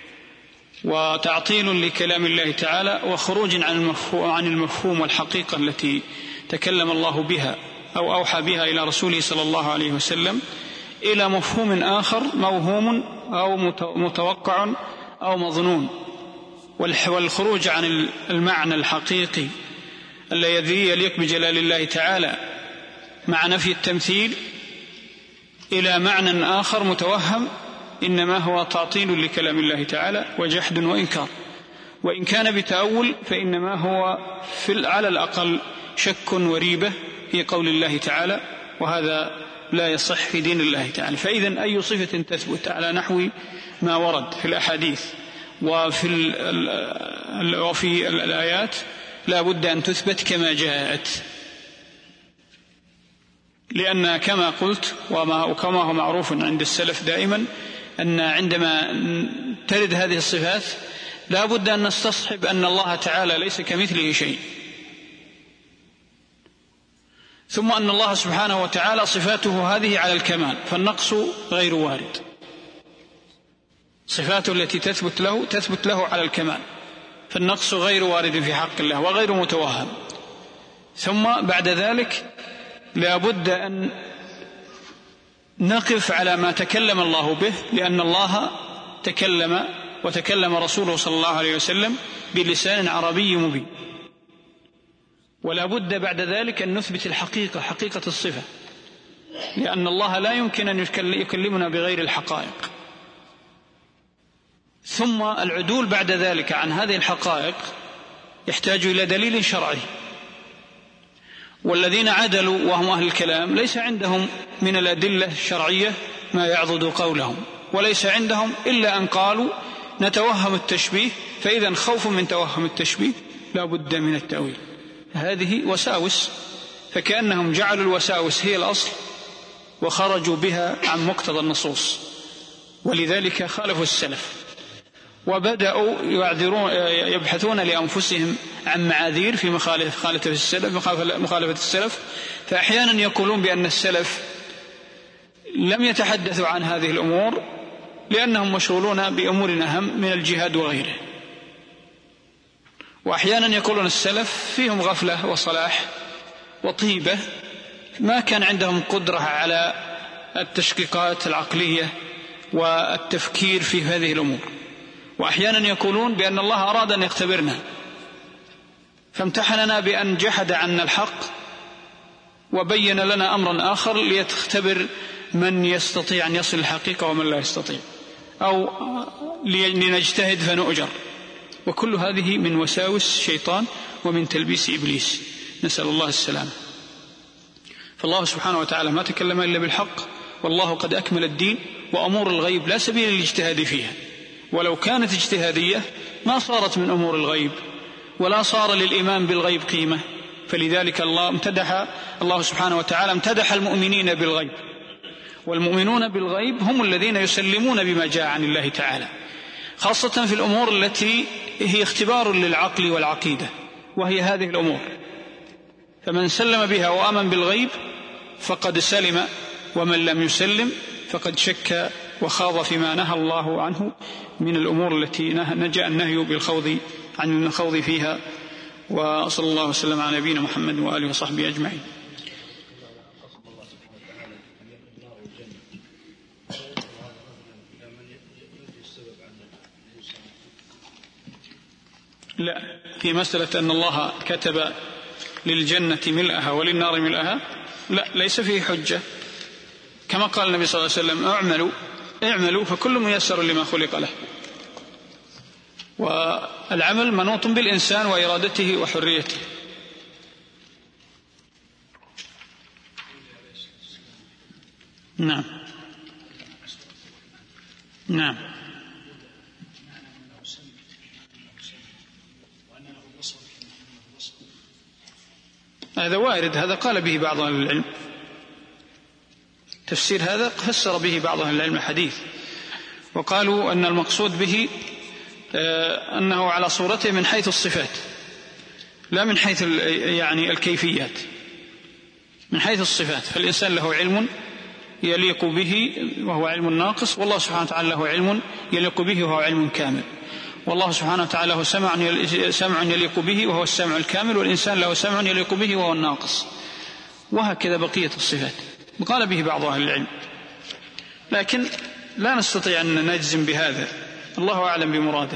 S2: وتعطيل لكلام الله تعالى وخروج عن المفهوم, عن المفهوم والحقيقة التي تكلم الله بها أو أوحى بها إلى رسوله صلى الله عليه وسلم إلى مفهوم آخر موهوم أو متوقع أو مظنون، والخروج عن المعنى الحقيقي الذي يليق بجلال الله تعالى مع نفي التمثيل إلى معنى آخر متوهم إنما هو تعطيل لكلام الله تعالى وجحد وإنكار، وإن كان بتأول فإنما هو في على الأقل شك وريبة في قول الله تعالى، وهذا لا يصح في دين الله تعالى. فإذا أي صفة تثبت على نحو ما ورد في الأحاديث وفي, وفي الآيات لا بد أن تثبت كما جاءت، لأن كما قلت وكما هو معروف عند السلف دائما أن عندما ترد هذه الصفات لا بد أن نستصحب أن الله تعالى ليس كمثله شيء، ثم أن الله سبحانه وتعالى صفاته هذه على الكمال، فالنقص غير وارد. صفاته التي تثبت له تثبت له على الكمال، فالنقص غير وارد في حق الله وغير متوهم. ثم بعد ذلك لا بد أن نقف على ما تكلم الله به، لأن الله تكلم وتكلم رسوله صلى الله عليه وسلم بلسان عربي مبين، ولا بد بعد ذلك أن نثبت الحقيقة، حقيقة الصفة، لأن الله لا يمكن أن يكلمنا بغير الحقائق. ثم العدول بعد ذلك عن هذه الحقائق يحتاج إلى دليل شرعي، والذين عدلوا وهم أهل الكلام ليس عندهم من الأدلة الشرعية ما يعضد قولهم، وليس عندهم إلا أن قالوا نتوهم التشبيه، فإذا خوف من توهم التشبيه لا بد من التأويل. هذه وساوس، فكأنهم جعلوا الوساوس هي الأصل وخرجوا بها عن مقتضى النصوص، ولذلك خالفوا السلف وبدأوا يعذرون يبحثون لأنفسهم عن معاذير في مخالفة السلف مخالفة السلف فأحيانا يقولون بأن السلف لم يتحدثوا عن هذه الأمور لأنهم مشغولون بأمور أهم من الجهاد وغيره، وأحيانا يقولون السلف فيهم غفلة وصلاح وطيبة، ما كان عندهم قدرة على التشقيقات العقلية والتفكير في هذه الأمور. وأحيانا يقولون بأن الله أراد أن يختبرنا فامتحننا بأن جحد عنا الحق وبين لنا أمرا آخر ليختبر من يستطيع أن يصل الحقيقة ومن لا يستطيع، أو لنجتهد فنؤجر. وكل هذه من وساوس الشيطان ومن تلبيس إبليس، نسأل الله السلامة. فالله سبحانه وتعالى ما تكلم إلا بالحق، والله قد أكمل الدين، وأمور الغيب لا سبيل للاجتهاد فيها، ولو كانت اجتهادية ما صارت من أمور الغيب ولا صار للإيمان بالغيب قيمة. فلذلك الله امتدح الله سبحانه وتعالى امتدح المؤمنين بالغيب، والمؤمنون بالغيب هم الذين يسلمون بما جاء عن الله تعالى، خاصة في الأمور التي هي اختبار للعقل والعقيدة، وهي هذه الأمور. فمن سلم بها وآمن بالغيب فقد سلم، ومن لم يسلم فقد شك وخاض فيما نهى الله عنه من الأمور التي نجاء النهي بالخوض عن الخوض فيها. وصلى الله وسلم على نبينا محمد وآله وصحبه أجمعين. لا، في مسألة أن الله كتب للجنة ملأها وللنار ملأها لا، ليس فيه حجة، كما قال النبي صلى الله عليه وسلم اعملوا اعملوا فكل ميسر لما خلق له. والعمل منوط بالإنسان وإرادته وحريته. نعم نعم هذا وارد، هذا قال به بعض أهل العلم، تفسير هذا فسر به بعض أهل العلم الحديث، وقالوا أن المقصود به أنه على صورته من حيث الصفات لا من حيث يعني الكيفيات، من حيث الصفات. فالإنسان له علم يليق به وهو علم ناقص، والله سبحانه وتعالى له علم يليق به وهو علم كامل، والله سبحانه وتعالى له سمع يليق به وهو السمع الكامل، والإنسان له سمع يليق به وهو الناقص، وهكذا بقية الصفات. وقال به بعض أهل العلم، لكن لا نستطيع أن نجزم بهذا، الله أعلم بمراده.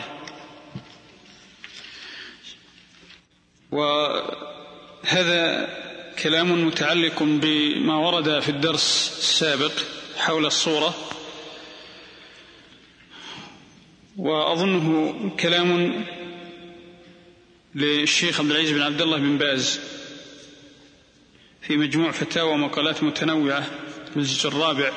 S2: وهذا كلام متعلق بما ورد في الدرس السابق حول الصورة، وأظنه كلام للشيخ عبد العزيز بن عبد الله بن باز في مجموع فتاوى ومقالات متنوعة في الجزء الرابع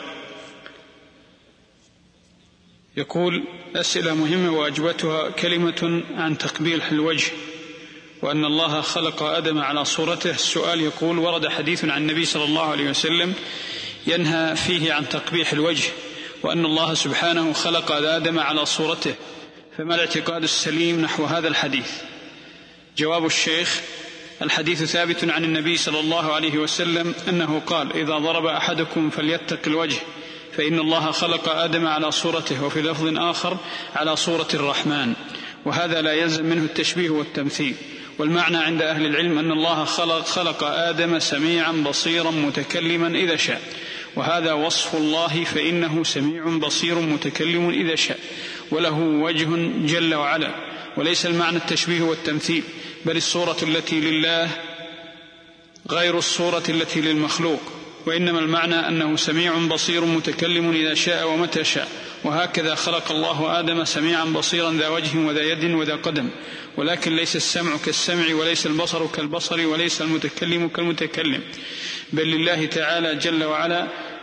S2: يقول: أسئلة مهمة وأجوبتها كلمة عن تقبيل الوجه، وأن الله خلق آدم على صورته. السؤال يقول: ورد حديث عن النبي صلى الله عليه وسلم ينهى فيه عن تقبيح الوجه، وأن الله سبحانه خلق آدم على صورته، فما الاعتقاد السليم نحو هذا الحديث؟ جواب الشيخ: الحديث ثابت عن النبي صلى الله عليه وسلم أنه قال: إذا ضرب أحدكم فليتق الوجه، فإن الله خلق آدم على صورته، وفي لفظ آخر على صورة الرحمن، وهذا لا يلزم منه التشبيه والتمثيل. والمعنى عند أهل العلم أن الله خلق, خلق آدم سميعا بصيرا متكلما إذا شاء، وهذا وصف الله، فإنه سميع بصير متكلم إذا شاء، وله وجه جل وعلا، وليس المعنى التشبيه والتمثيل، بل الصورة التي لله غير الصورة التي للمخلوق، وإنما المعنى أنه سميع بصير متكلم إذا شاء ومتى شاء. وهكذا خلق الله آدم سميعا بصيرا ذا وجه وذا يد وذا قدم، ولكن ليس السمع كالسمع، وليس البصر كالبصر، وليس المتكلم كالمتكلم، بل لله تعالى جل وعلا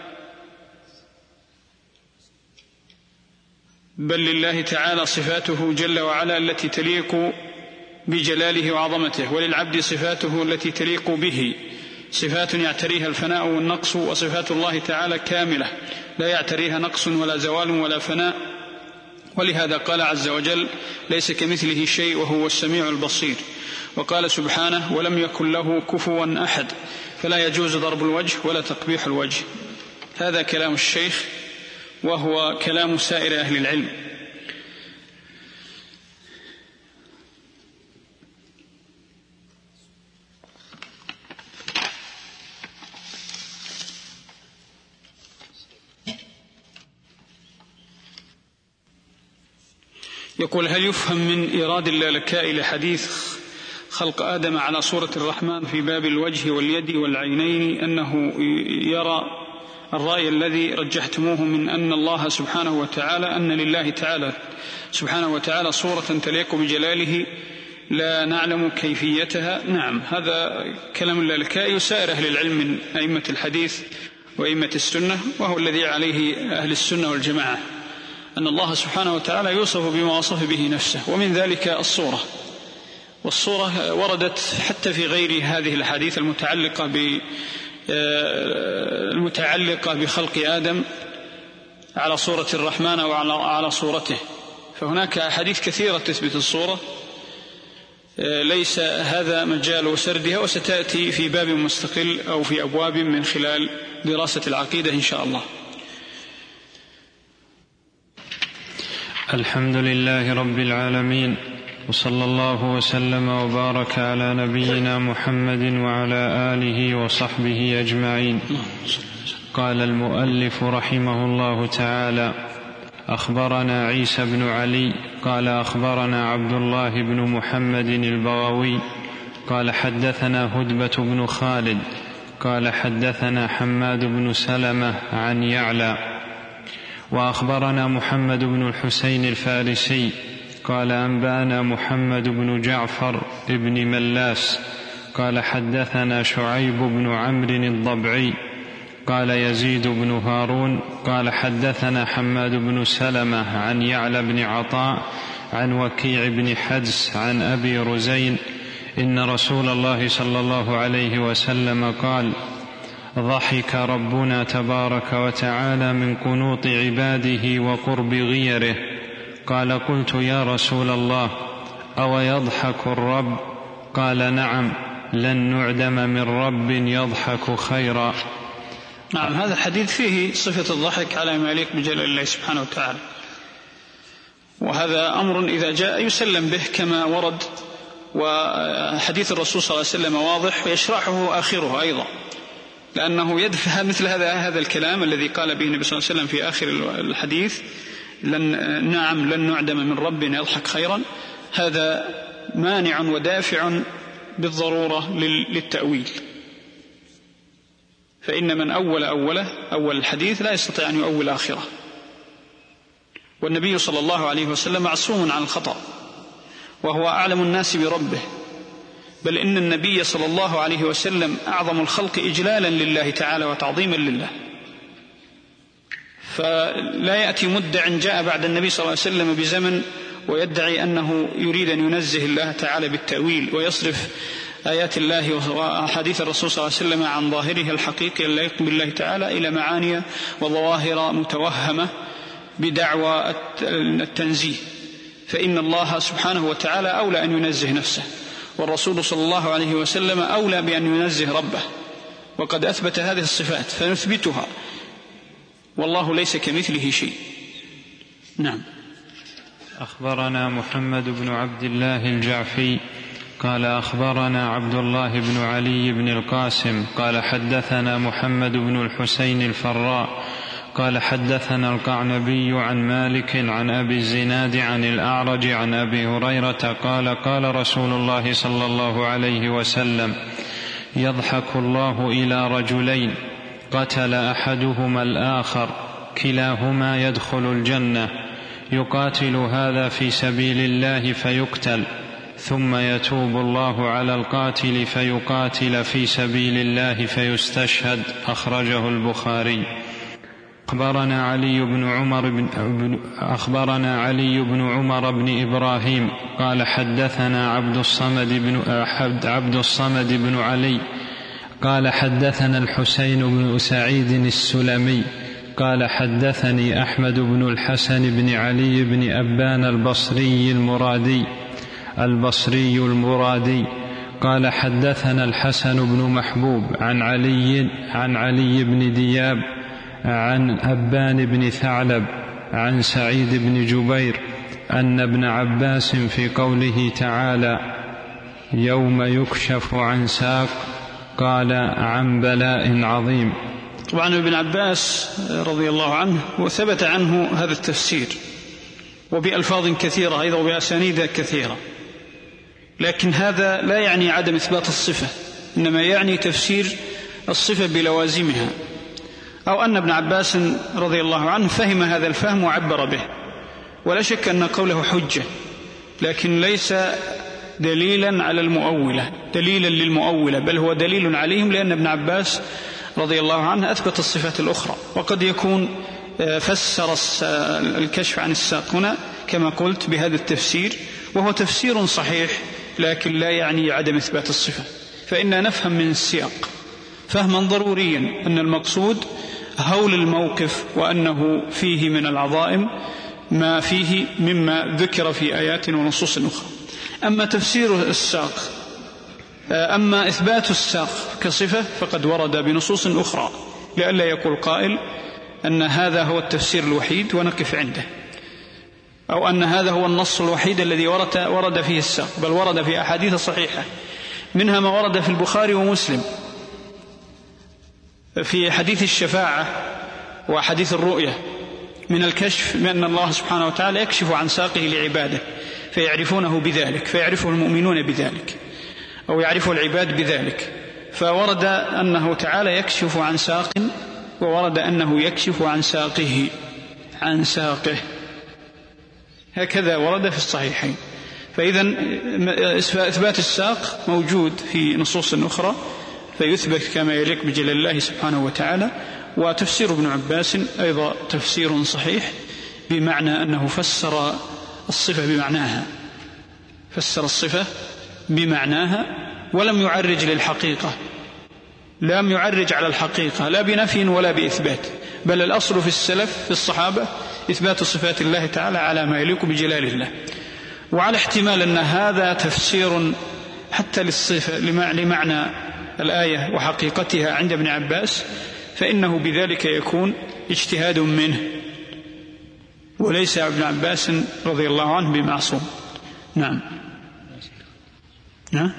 S2: بل لله تعالى صفاته جل وعلا التي تليق بجلاله وعظمته، وللعبد صفاته التي تليق به، صفات يعتريها الفناء والنقص، وصفات الله تعالى كاملة لا يعتريها نقص ولا زوال ولا فناء. ولهذا قال عز وجل: ليس كمثله شيء وهو السميع البصير. وقال سبحانه: ولم يكن له كفوا أحد، فلا يجوز ضرب الوجه ولا تقبيح الوجه. هذا كلام الشيخ، وهو كلام سائر أهل العلم. يقول: هل يفهم من إيراد اللالكاء لحديث خلق آدم على صورة الرحمن في باب الوجه واليد والعينين أنه يرى الرأي الذي رجحتموه من أن الله سبحانه وتعالى أن لله تعالى سبحانه وتعالى صورة تليق بجلاله لا نعلم كيفيتها؟ نعم، هذا كلام اللالكاء وسائر أهل العلم من أئمة الحديث وأئمة السنة، وهو الذي عليه أهل السنة والجماعة، أن الله سبحانه وتعالى يوصف بما وصف به نفسه، ومن ذلك الصورة. والصورة وردت حتى في غير هذه الحديث المتعلقة ب المتعلقة بخلق آدم على صورة الرحمن وعلى صورته، فهناك أحاديث كثيرة تثبت الصورة، ليس هذا مجال سردها، وستأتي في باب مستقل أو في أبواب من خلال دراسة العقيدة إن شاء الله.
S1: الحمد لله رب العالمين، وصلى الله وسلم وبارك على نبينا محمد وعلى آله وصحبه أجمعين. قال المؤلف رحمه الله تعالى: أخبرنا عيسى بن علي قال أخبرنا عبد الله بن محمد البغوي قال حدثنا هدبة بن خالد قال حدثنا حماد بن سلمة عن يعلى. وأخبرنا محمد بن الحسين الفارسي قال أنبأنا محمد بن جعفر بن ملاس قال حدثنا شعيب بن عمرو الضبعي قال يزيد بن هارون قال حدثنا حماد بن سلمة عن يعلى بن عطاء عن وكيع بن حدس عن أبي رزين إن رسول الله صلى الله عليه وسلم قال: ضحك ربنا تبارك وتعالى من قنوط عباده وقرب غيره. قال: قلت يا رسول الله أو يضحك الرب؟ قال: نعم، لن نعدم من رب يضحك خيرا.
S2: نعم، هذا الحديث فيه صفة الضحك على ما يليق بجلال الله سبحانه وتعالى، وهذا أمر إذا جاء يسلم به كما ورد، وحديث الرسول صلى الله عليه وسلم واضح ويشرحه آخره أيضا، لأنه يدفع مثل هذا هذا الكلام الذي قال به النبي صلى الله عليه وسلم في آخر الحديث: لن نعم لن نعدم من رب يضحك خيرا. هذا مانع ودافع بالضرورة للتأويل، فإن من أول أوله أول الحديث لا يستطيع أن يؤول آخره، والنبي صلى الله عليه وسلم معصوم عن الخطأ، وهو أعلم الناس بربه، بل إن النبي صلى الله عليه وسلم أعظم الخلق إجلالا لله تعالى وتعظيما لله، فلا يأتي مدع جاء بعد النبي صلى الله عليه وسلم بزمن ويدعي أنه يريد أن ينزه الله تعالى بالتأويل ويصرف آيات الله وأحاديث الرسول صلى الله عليه وسلم عن ظاهره الحقيقي اللائق بالله تعالى إلى معاني وظواهر متوهمة بدعوى التنزيه. فإن الله سبحانه وتعالى أولى أن ينزه نفسه، والرسول صلى الله عليه وسلم أولى بأن ينزه ربه، وقد أثبت هذه الصفات فنثبتها، والله ليس كمثله شيء. نعم.
S1: أخبرنا محمد بن عبد الله الجعفي قال أخبرنا عبد الله بن علي بن القاسم قال حدثنا محمد بن الحسين الفراء قال حدثنا القعنبي عن مالك عن أبي الزناد عن الأعرج عن أبي هريرة قال قال رسول الله صلى الله عليه وسلم: يضحك الله إلى رجلين قتل أحدهما الآخر كلاهما يدخل الجنة، يقاتل هذا في سبيل الله فيقتل، ثم يتوب الله على القاتل فيقاتل في سبيل الله فيستشهد. أخرجه البخاري. أخبرنا علي بن عمر بن أخبرنا علي بن عمر بن إبراهيم قال حدثنا عبد الصمد بن عبد الصمد بن علي قال حدثنا الحسين بن سعيد السلمي قال حدثني أحمد بن الحسن بن علي بن أبان البصري المرادي البصري المرادي قال حدثنا الحسن بن محبوب عن علي عن علي بن دياب عن أبان بن ثعلب عن سعيد بن جبير أن ابن عباس في قوله تعالى: يوم يكشف عن ساق، قال: عن بلاء عظيم.
S2: طبعا ابن عباس رضي الله عنه وثبت عنه هذا التفسير وبألفاظ كثيرة أيضا وبأسانيد كثيرة، لكن هذا لا يعني عدم إثبات الصفة، إنما يعني تفسير الصفة بلوازمها، أو أن ابن عباس رضي الله عنه فهم هذا الفهم وعبر به، ولا شك أن قوله حجة، لكن ليس دليلا على المؤولة دليلا للمؤولة، بل هو دليل عليهم، لأن ابن عباس رضي الله عنه أثبت الصفات الأخرى، وقد يكون فسر الكشف عن الساق هنا كما قلت بهذا التفسير، وهو تفسير صحيح، لكن لا يعني عدم إثبات الصفة، فإننا نفهم من السياق فهما ضروريا أن المقصود هول الموقف، وأنه فيه من العظائم ما فيه مما ذكر في آيات ونصوص أخرى. أما تفسير الساق أما إثبات الساق كصفة فقد ورد بنصوص أخرى، لئلا يقول قائل أن هذا هو التفسير الوحيد ونقف عنده، أو أن هذا هو النص الوحيد الذي ورد, ورد فيه الساق، بل ورد في أحاديث صحيحة، منها ما ورد في البخاري ومسلم في حديث الشفاعة وحديث الرؤية من الكشف، بأن الله سبحانه وتعالى يكشف عن ساقه لعباده فيعرفونه بذلك، فيعرفه المؤمنون بذلك، أو يعرفه العباد بذلك. فورد أنه تعالى يكشف عن ساق، وورد أنه يكشف عن ساقه عن ساقه، هكذا ورد في الصحيحين. فإذا إثبات الساق موجود في نصوص أخرى فيثبت كما يليق بجلال الله سبحانه وتعالى. وتفسير ابن عباس أيضا تفسير صحيح، بمعنى أنه فسر الصفة بمعناها فسر الصفة بمعناها ولم يعرج للحقيقة، لم يعرج على الحقيقة لا بنفي ولا بإثبات، بل الأصل في السلف في الصحابة إثبات صفات الله تعالى على ما يليق بجلال الله. وعلى احتمال أن هذا تفسير حتى للصفة لمعنى الآية وحقيقتها عند ابن عباس، فإنه بذلك يكون اجتهاد منه، وليس ابن عباس رضي الله عنه بمعصوم. نعم. نعم.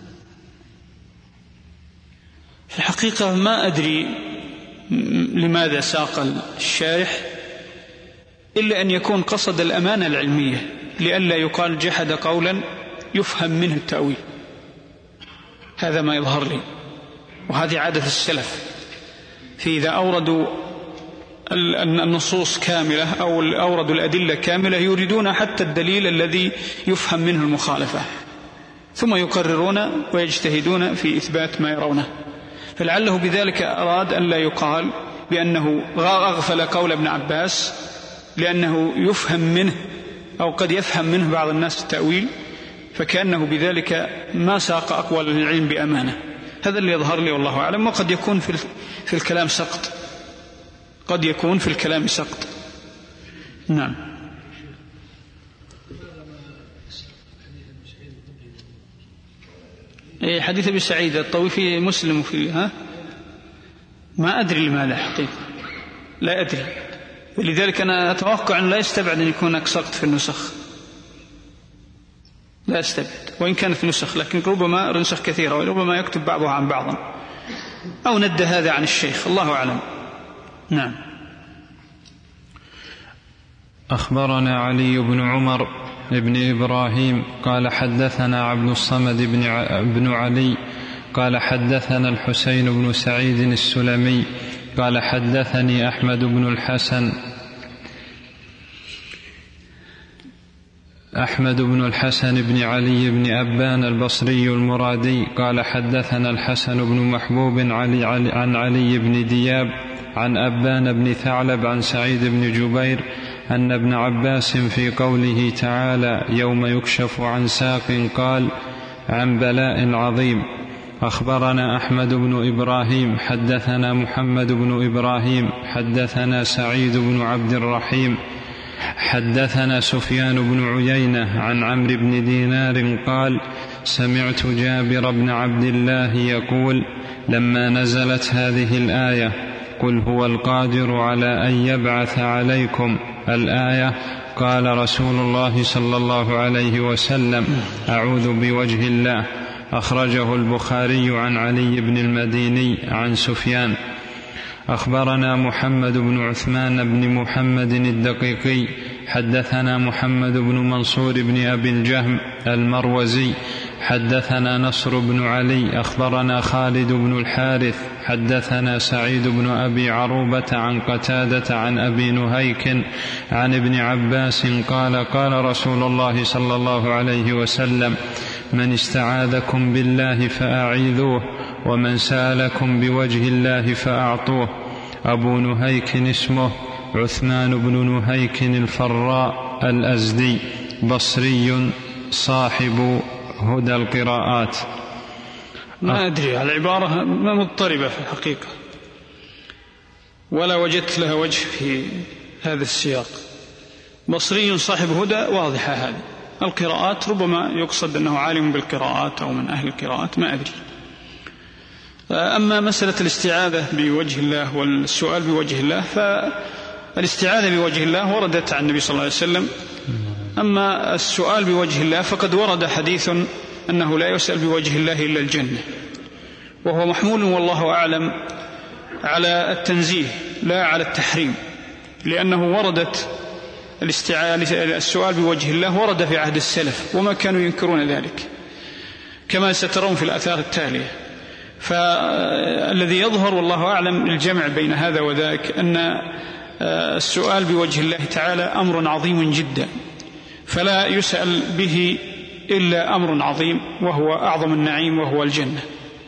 S2: في الحقيقة ما أدري لماذا ساق الشارح، إلا أن يكون قصد الأمانة العلمية، لئلا يقال جحد قولا يفهم منه التأويل، هذا ما يظهر لي، وهذه عادة السلف، فإذا أوردوا النصوص كاملة أو أوردوا الأدلة كاملة يريدون حتى الدليل الذي يفهم منه المخالفة، ثم يقررون ويجتهدون في إثبات ما يرونه، فلعله بذلك أراد أن لا يقال بأنه أغفل قول ابن عباس لأنه يفهم منه أو قد يفهم منه بعض الناس التأويل، فكأنه بذلك ما ساق أقوال العلم بأمانة. هذا اللي يظهر لي والله أعلم. وقد يكون في في الكلام سقط، قد يكون في الكلام سقط. نعم. إيه حديث أبي سعيد الطويل في مسلم وفي ها ما أدري لماذا حقيقة، لا أدري، لذلك أنا أتوقع أن لا يستبعد أن يكون هناك سقط في النسخ، لا أستبعد، وإن كانت نسخ لكن ربما نسخ كثيرة وربما يكتب بعضها عن بعض أو ند هذا عن الشيخ، الله أعلم. نعم.
S1: أخبرنا علي بن عمر بن إبراهيم قال حدثنا عبد الصمد بن, ع... بن علي قال حدثنا الحسين بن سعيد السلمي قال حدثني أحمد بن الحسن أحمد بن الحسن بن علي بن أبان البصري المرادي قال حدثنا الحسن بن محبوب علي علي عن علي بن دياب عن أبان بن ثعلب عن سعيد بن جبير أن ابن عباس في قوله تعالى يوم يكشف عن ساق قال عن بلاء عظيم. أخبرنا أحمد بن إبراهيم حدثنا محمد بن إبراهيم حدثنا سعيد بن عبد الرحيم حدثنا سفيان بن عيينة عن عمرو بن دينار قال سمعت جابر بن عبد الله يقول لما نزلت هذه الآية قل هو القادر على أن يبعث عليكم الآية قال رسول الله صلى الله عليه وسلم أعوذ بوجه الله. أخرجه البخاري عن علي بن المديني عن سفيان. أخبرنا محمد بن عثمان بن محمد الدقيقي حدثنا محمد بن منصور بن أبي الجهم المروزي حدثنا نصر بن علي أخبرنا خالد بن الحارث حدثنا سعيد بن أبي عروبة عن قتادة عن أبي نهيك عن ابن عباس قال قال رسول الله صلى الله عليه وسلم من استعاذكم بالله فأعيذوه ومن سألكم بوجه الله فأعطوه. أبو نهيك اسمه عثمان بن نهيك الفراء الأزدي بصري صاحب هدى القراءات.
S2: ما أدري العبارة ما مضطربة في الحقيقة ولا وجدت لها وجه في هذا السياق. بصري صاحب هدى واضحة هذه. القراءات ربما يقصد أنه عالم بالقراءات أو من أهل القراءات، ما أدري. أما مسألة الاستعاذة بوجه الله والسؤال بوجه الله فالاستعاذة بوجه الله وردت عن النبي صلى الله عليه وسلم. أما السؤال بوجه الله فقد ورد حديث أنه لا يسأل بوجه الله إلا الجنة، وهو محمول والله أعلم على التنزيه لا على التحريم، لأنه وردت السؤال بوجه الله ورد في عهد السلف وما كانوا ينكرون ذلك كما سترون في الآثار التالية. فالذي يظهر والله أعلم الجمع بين هذا وذاك أن السؤال بوجه الله تعالى أمر عظيم جدا، فلا يسأل به إلا أمر عظيم وهو أعظم النعيم وهو الجنة.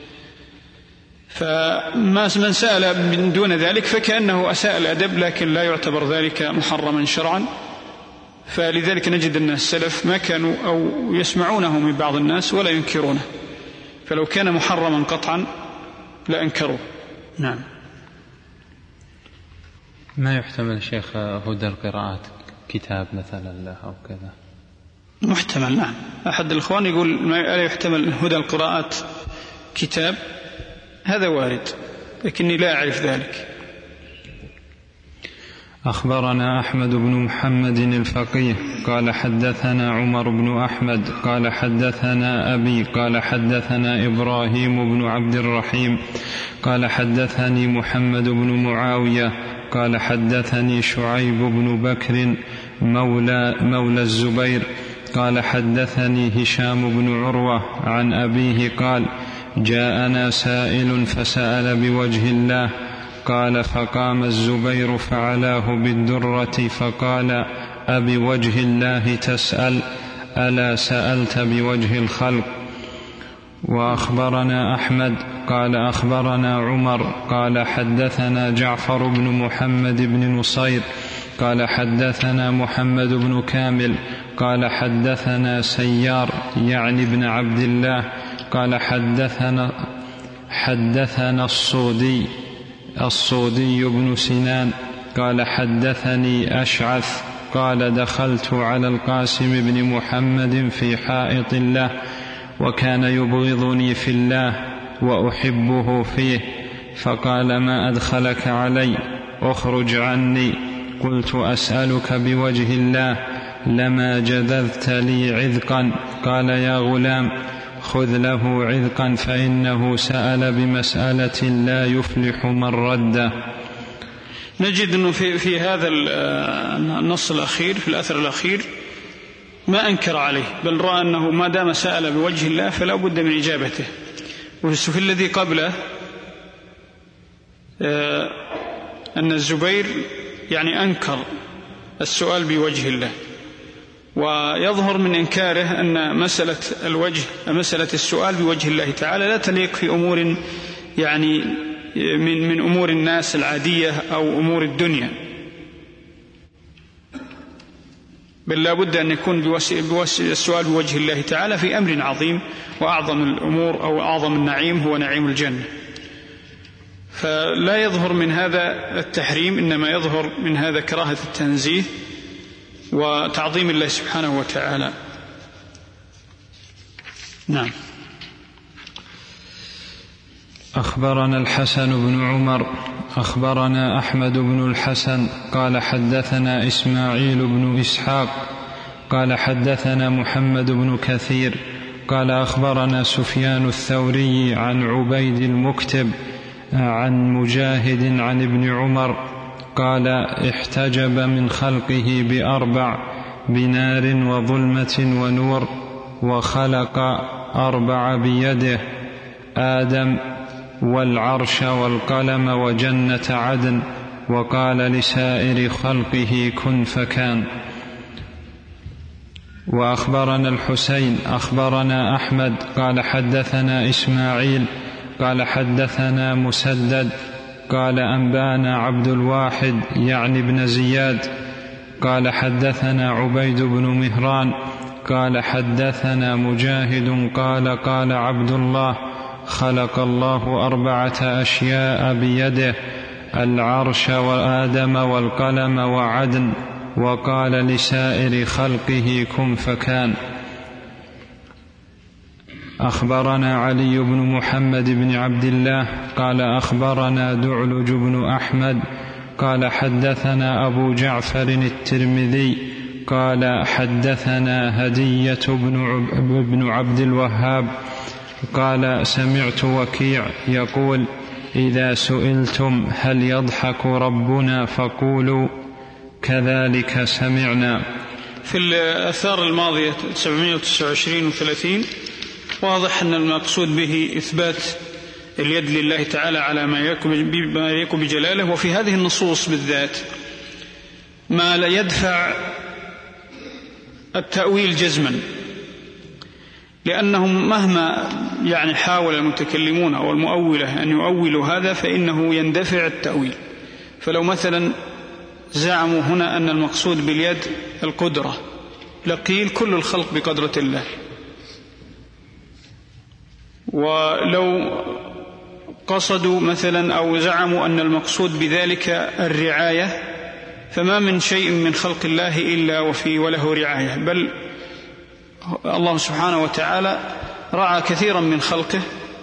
S2: فما من سأل من دون ذلك فكأنه أساء الأدب، لكن لا يعتبر ذلك محرما شرعا. فلذلك نجد أن السلف ما كانوا أو يسمعونه من بعض الناس ولا ينكرونه، فلو كان محرما قطعا لا أنكروه. نعم.
S1: ما يحتمل شيخ هدى القراءات كتاب مثلا له أو كذا؟
S2: محتمل، نعم. أحد الإخوان يقول ما يحتمل هدى القراءات كتاب، هذا وارد لكني لا أعرف ذلك.
S1: أخبرنا أحمد بن محمد الفقيه قال حدثنا عمر بن أحمد قال حدثنا أبي قال حدثنا إبراهيم بن عبد الرحيم قال حدثني محمد بن معاوية قال حدثني شعيب بن بكر مولى, مولى الزبير قال حدثني هشام بن عروة عن أبيه قال جاءنا سائل فسأل بوجه الله قال فقام الزبير فعلاه بالدرة فقال أبوجه الله تسأل ألا سألت بوجه الخلق؟ وأخبرنا أحمد قال أخبرنا عمر قال حدثنا جعفر بن محمد بن نصير قال حدثنا محمد بن كامل قال حدثنا سيار يعني بن عبد الله قال حدثنا حدثنا الصودي الصودي بن سنان قال حدثني أشعث قال دخلت على القاسم بن محمد في حائط له وكان يبغضني في الله وأحبه فيه، فقال ما أدخلك علي؟ أخرج عني. قلت أسألك بوجه الله لما جذذت لي عذقا. قال يا غلام خذ له عذقا فإنه سأل بمسألة لا يفلح من رده.
S2: نجد أنه في, في هذا النص الأخير في الأثر الأخير ما أنكر عليه، بل رأى أنه ما دام سأل بوجه الله فلا بد من إجابته. وفي الذي قبله أن الزبير يعني أنكر السؤال بوجه الله، ويظهر من إنكاره أن مسألة الوجه مسألة السؤال بوجه الله تعالى لا تليق في أمور يعني من من أمور الناس العادية أو أمور الدنيا، بل لا بد أن يكون السؤال بوجه الله تعالى في أمر عظيم، وأعظم الأمور أو أعظم النعيم هو نعيم الجنة. فلا يظهر من هذا التحريم، إنما يظهر من هذا كراهة التنزيه وتعظيم الله سبحانه وتعالى. نعم.
S1: أخبرنا الحسن بن عمر أخبرنا أحمد بن الحسن قال حدثنا إسماعيل بن إسحاق قال حدثنا محمد بن كثير قال أخبرنا سفيان الثوري عن عبيد المكتب عن مجاهد عن ابن عمر قال احتجب من خلقه بأربع: بنار وظلمة ونور، وخلق أربع بيده: آدم والعرش والقلم وجنة عدن، وقال لسائر خلقه كن فكان. وأخبرنا الحسين أخبرنا أحمد قال حدثنا إسماعيل قال حدثنا مسدد قال أنبانا عبد الواحد يعني بن زياد قال حدثنا عبيد بن مهران قال حدثنا مجاهد قال قال عبد الله: خلق الله أربعة أشياء بيده: العرش وآدم والقلم وعدن، وقال لسائر خلقه كن فكان. أخبرنا علي بن محمد بن عبد الله قال أخبرنا دعلج بن أحمد قال حدثنا أبو جعفر الترمذي قال حدثنا هدية بن عبد الوهاب قال سمعت وكيع يقول: إذا سئلتم هل يضحك ربنا فقولوا كذلك سمعنا.
S2: في الآثار الماضية سبعمائة وتسعة وعشرين وثلاثين واضح أن المقصود به إثبات اليد لله تعالى على ما يليق بجلاله. وفي هذه النصوص بالذات ما لا يدفع التأويل جزما، لأنهم مهما يعني حاول المتكلمون أو المؤولة أن يؤولوا هذا فإنه يندفع التأويل. فلو مثلا زعموا هنا أن المقصود باليد القدرة لقيل كل الخلق بقدرة الله، ولو قصدوا مثلا أو زعموا أن المقصود بذلك الرعاية فما من شيء من خلق الله إلا وفي وله رعاية، بل الله سبحانه وتعالى رعى كثيرا من خلقه،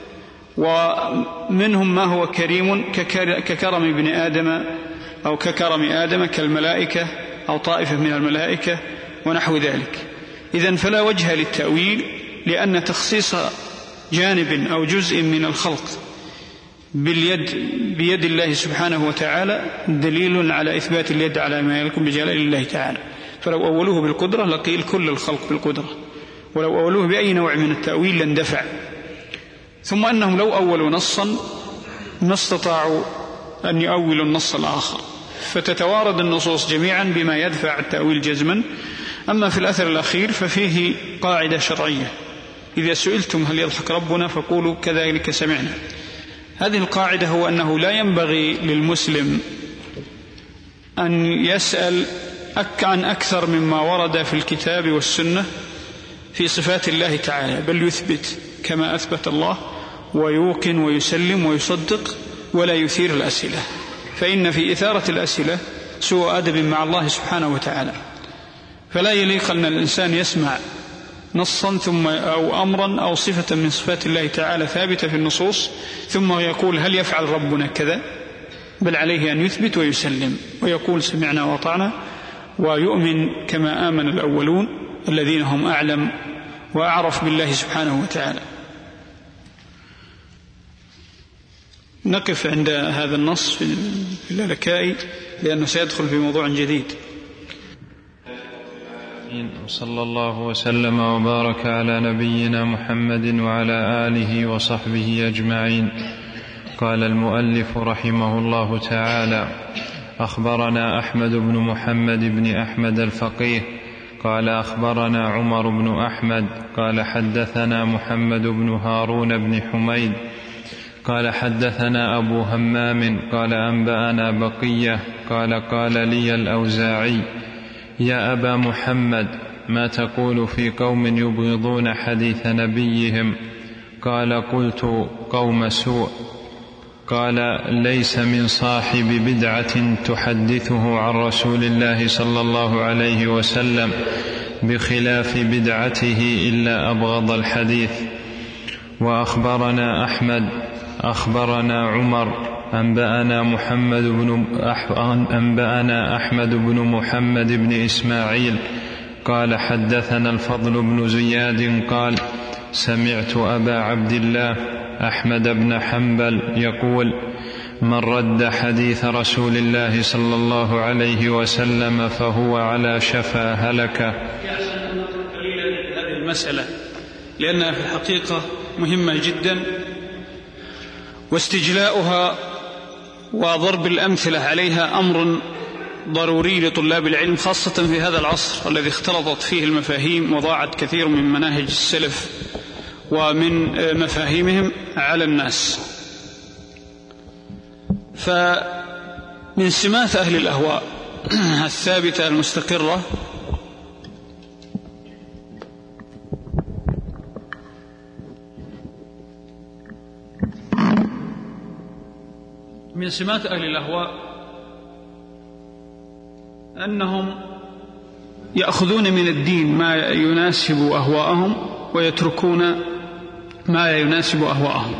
S2: ومنهم ما هو كريم ككرم ابن آدم أو ككرم آدم كالملائكة أو طائفة من الملائكة ونحو ذلك. إذن فلا وجه للتأويل، لأن تخصيص جانب أو جزء من الخلق باليد بيد الله سبحانه وتعالى دليل على إثبات اليد على ما يليق بجلال الله تعالى. فلو أولوه بالقدرة لقيل كل الخلق بالقدرة، ولو أولوه بأي نوع من التأويل لاندفع. ثم أنهم لو أولوا نصا ما استطاعوا أن يؤولوا النص الآخر، فتتوارد النصوص جميعا بما يدفع التأويل جزما. أما في الأثر الأخير ففيه قاعدة شرعية إذا سئلتم هل يضحك ربنا فقولوا كذلك سمعنا. هذه القاعدة هو أنه لا ينبغي للمسلم أن يسأل عن أكثر مما ورد في الكتاب والسنة في صفات الله تعالى، بل يثبت كما أثبت الله ويوقن ويسلم ويصدق ولا يثير الأسئلة، فإن في إثارة الأسئلة سوء أدب مع الله سبحانه وتعالى. فلا يليق أن الإنسان يسمع نصا ثم أو أمرا أو صفة من صفات الله تعالى ثابتة في النصوص ثم يقول هل يفعل ربنا كذا، بل عليه أن يثبت ويسلم ويقول سمعنا وأطعنا، ويؤمن كما آمن الأولون الذين هم أعلم وأعرف بالله سبحانه وتعالى. نقف عند هذا النص في اللالكائي لأنه سيدخل في موضوع جديد.
S1: صلى الله وسلم وبارك على نبينا محمد وعلى آله وصحبه أجمعين. قال المؤلف رحمه الله تعالى: أخبرنا أحمد بن محمد بن أحمد الفقيه قال أخبرنا عمر بن أحمد قال حدثنا محمد بن هارون بن حميد قال حدثنا أبو همام قال أنبأنا بقية قال قال لي الأوزاعي: يا أبا محمد، ما تقول في قوم يبغضون حديث نبيهم؟ قال: قلت: قوم سوء. قال: ليس من صاحب بدعة تحدثه عن رسول الله صلى الله عليه وسلم بخلاف بدعته إلا أبغض الحديث. وأخبرنا أحمد أخبرنا عمر أنبأنا محمد بن أنبأنا أحمد بن محمد بن إسماعيل قال حدثنا الفضل بن زياد قال: سمعت أبا عبد الله أحمد بن حنبل يقول: من رد حديث رسول الله صلى الله عليه وسلم فهو على شفا هلكة.
S2: هذه المسألة لأنها في الحقيقة مهمة جدا، واستجلاؤها وضرب الأمثلة عليها أمر ضروري لطلاب العلم، خاصة في هذا العصر الذي اختلطت فيه المفاهيم وضاعت كثير من مناهج السلف ومن مفاهيمهم على الناس. فمن سمات أهل الأهواء الثابتة المستقرة من سمات أهل الأهواء أنهم يأخذون من الدين ما يناسب أهواءهم ويتركون ما لا يناسب أهواءهم.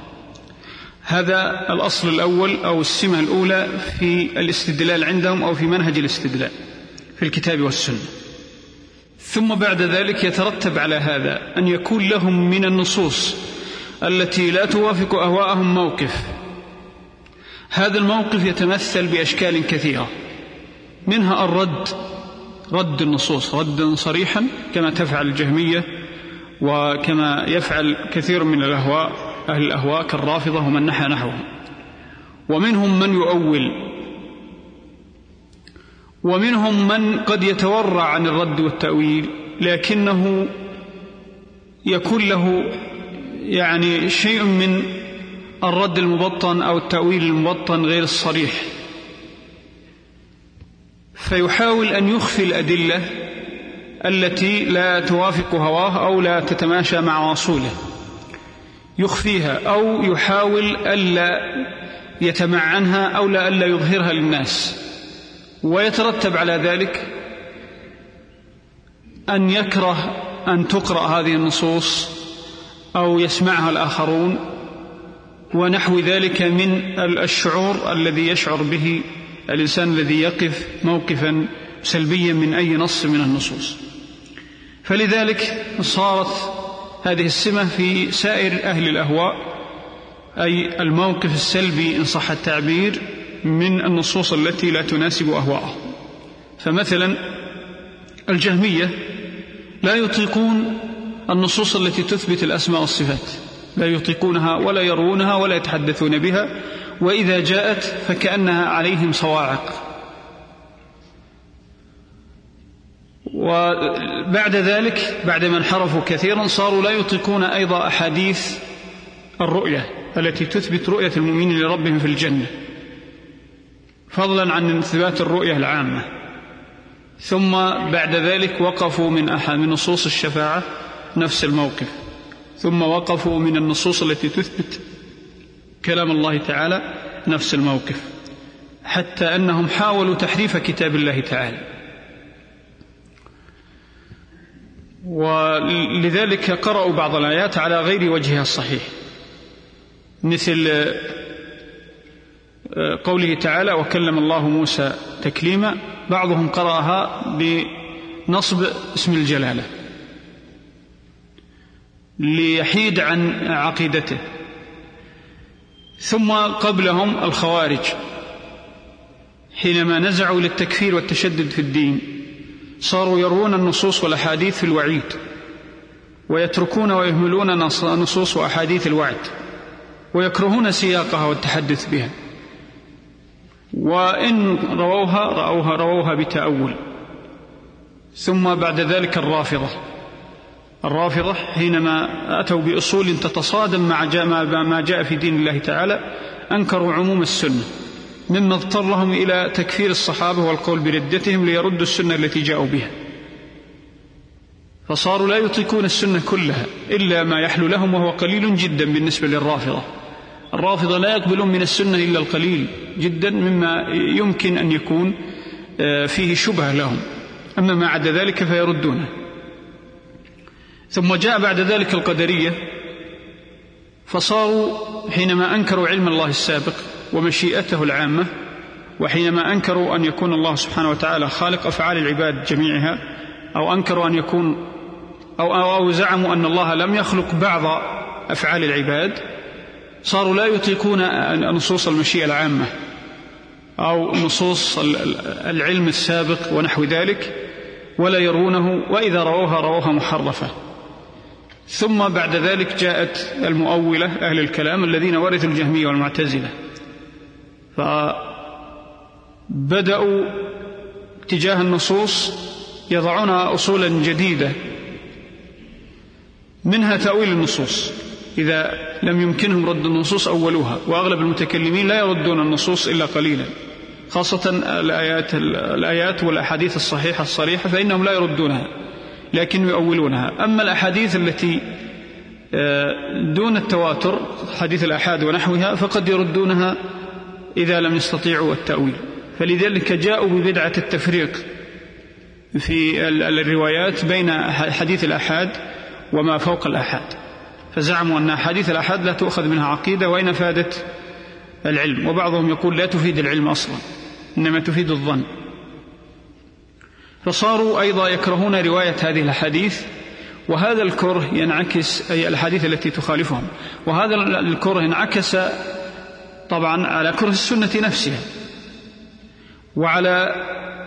S2: هذا الأصل الأول أو السمة الأولى في الاستدلال عندهم أو في منهج الاستدلال في الكتاب والسنة. ثم بعد ذلك يترتب على هذا أن يكون لهم من النصوص التي لا توافق أهواءهم موقف. هذا الموقف يتمثل بأشكال كثيرة، منها الرد، رد النصوص ردا صريحا كما تفعل الجهمية وكما يفعل كثير من الأهواء أهل الأهواء كالرافضة ومن نحى نحوهم. ومنهم من يؤول، ومنهم من قد يتورع عن الرد والتأويل لكنه يكون له يعني شيء من الرد المبطن أو التأويل المبطن غير الصريح، فيحاول أن يخفي الأدلة التي لا توافق هواه أو لا تتماشى مع وصوله، يخفيها أو يحاول ألا يتمعنها أو لا ألا يظهرها للناس، ويترتب على ذلك أن يكره أن تقرأ هذه النصوص أو يسمعها الآخرون ونحو ذلك من الشعور الذي يشعر به الإنسان الذي يقف موقفا سلبيا من أي نص من النصوص. فلذلك صارت هذه السمة في سائر أهل الأهواء، أي الموقف السلبي إن صح التعبير من النصوص التي لا تناسب أهواءه. فمثلا الجهمية لا يطيقون النصوص التي تثبت الأسماء والصفات، لا يطيقونها ولا يروونها ولا يتحدثون بها، وإذا جاءت فكأنها عليهم صواعق. وبعد ذلك بعدما انحرفوا كثيرا صاروا لا يطيقون أيضا أحاديث الرؤية التي تثبت رؤية المؤمنين لربهم في الجنة، فضلا عن إثبات الرؤية العامة. ثم بعد ذلك وقفوا من أحد من نصوص الشفاعة نفس الموقف، ثم وقفوا من النصوص التي تثبت كلام الله تعالى نفس الموقف، حتى أنهم حاولوا تحريف كتاب الله تعالى. ولذلك قرأوا بعض الآيات على غير وجهها الصحيح، مثل قوله تعالى وكلم الله موسى تكليما، بعضهم قرأها بنصب اسم الجلالة ليحيد عن عقيدته. ثم قبلهم الخوارج حينما نزعوا للتكفير والتشدد في الدين صاروا يروون النصوص والأحاديث في الوعيد، ويتركون ويهملون نصوص وأحاديث الوعد، ويكرهون سياقها والتحدث بها، وإن رووها رأوها رووها بتأول. ثم بعد ذلك الرافضة الرافضة حينما أتوا بأصول تتصادم مع ما جاء في دين الله تعالى أنكروا عموم السنة، مما اضطرهم إلى تكفير الصحابة والقول بردتهم ليردوا السنة التي جاءوا بها، فصاروا لا يطيقون السنة كلها إلا ما يحلو لهم، وهو قليل جدا بالنسبة للرافضة. الرافضة لا يقبلون من السنة إلا القليل جدا مما يمكن أن يكون فيه شبهة لهم، أما ما عدا ذلك فيردونه. ثم جاء بعد ذلك القدرية، فصاروا حينما أنكروا علم الله السابق ومشيئته العامة، وحينما أنكروا أن يكون الله سبحانه وتعالى خالق أفعال العباد جميعها، أو أنكروا أن يكون أو, أو, أو زعموا أن الله لم يخلق بعض أفعال العباد، صاروا لا يطيقون نصوص المشيئة العامة أو نصوص العلم السابق ونحو ذلك، ولا يرونه، وإذا رووها رووها محرفة. ثم بعد ذلك جاءت المؤولة أهل الكلام الذين ورثوا الجهمية والمعتزلة، فبدأوا تجاه النصوص يضعون أصولا جديدة، منها تأويل النصوص، إذا لم يمكنهم رد النصوص أولوها، وأغلب المتكلمين لا يردون النصوص إلا قليلا، خاصة الآيات, الآيات والأحاديث الصحيحة الصريحة فإنهم لا يردونها لكن يؤولونها. أما الأحاديث التي دون التواتر، حديث الأحاد ونحوها، فقد يردونها إذا لم يستطيعوا التأويل. فلذلك جاءوا ببدعة التفريق في الروايات بين حديث الأحاد وما فوق الأحاد، فزعموا أن حديث الأحاد لا تؤخذ منها عقيدة وإن أفادت العلم، وبعضهم يقول لا تفيد العلم أصلا إنما تفيد الظن. فصاروا أيضا يكرهون رواية هذه الحديث، وهذا الكره ينعكس أي الحديث التي تخالفهم، وهذا الكره ينعكس طبعا على كره السنة نفسها، وعلى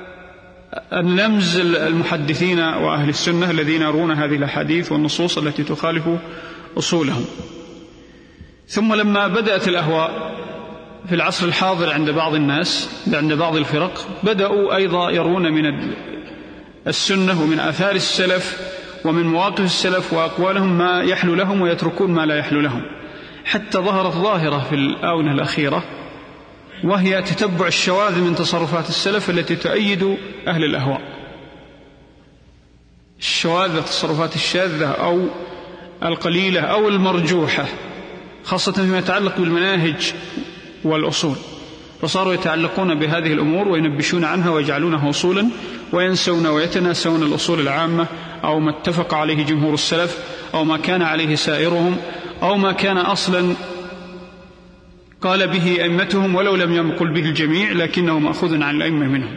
S2: اللمز المحدثين وأهل السنة الذين يرون هذه الحديث والنصوص التي تخالف أصولهم. ثم لما بدأت الأهواء في العصر الحاضر عند بعض الناس، عند بعض الفرق، بدأوا أيضا يرون من السنة ومن آثار السلف ومن مواقف السلف وأقوالهم ما يحلو لهم، ويتركون ما لا يحلو لهم، حتى ظهرت ظاهرة في الآونة الأخيرة، وهي تتبع الشواذ من تصرفات السلف التي تؤيد أهل الأهواء. الشواذ التصرفات الشاذة أو القليلة أو المرجوحة، خاصة فيما يتعلق بالمناهج والأصول، فصاروا يتعلقون بهذه الأمور وينبشون عنها ويجعلونها أصولا، وينسون ويتناسون الأصول العامة أو ما اتفق عليه جمهور السلف أو ما كان عليه سائرهم أو ما كان أصلا قال به أئمتهم ولو لم يقل به الجميع لكنه مأخوذ عن الأئمة منهم.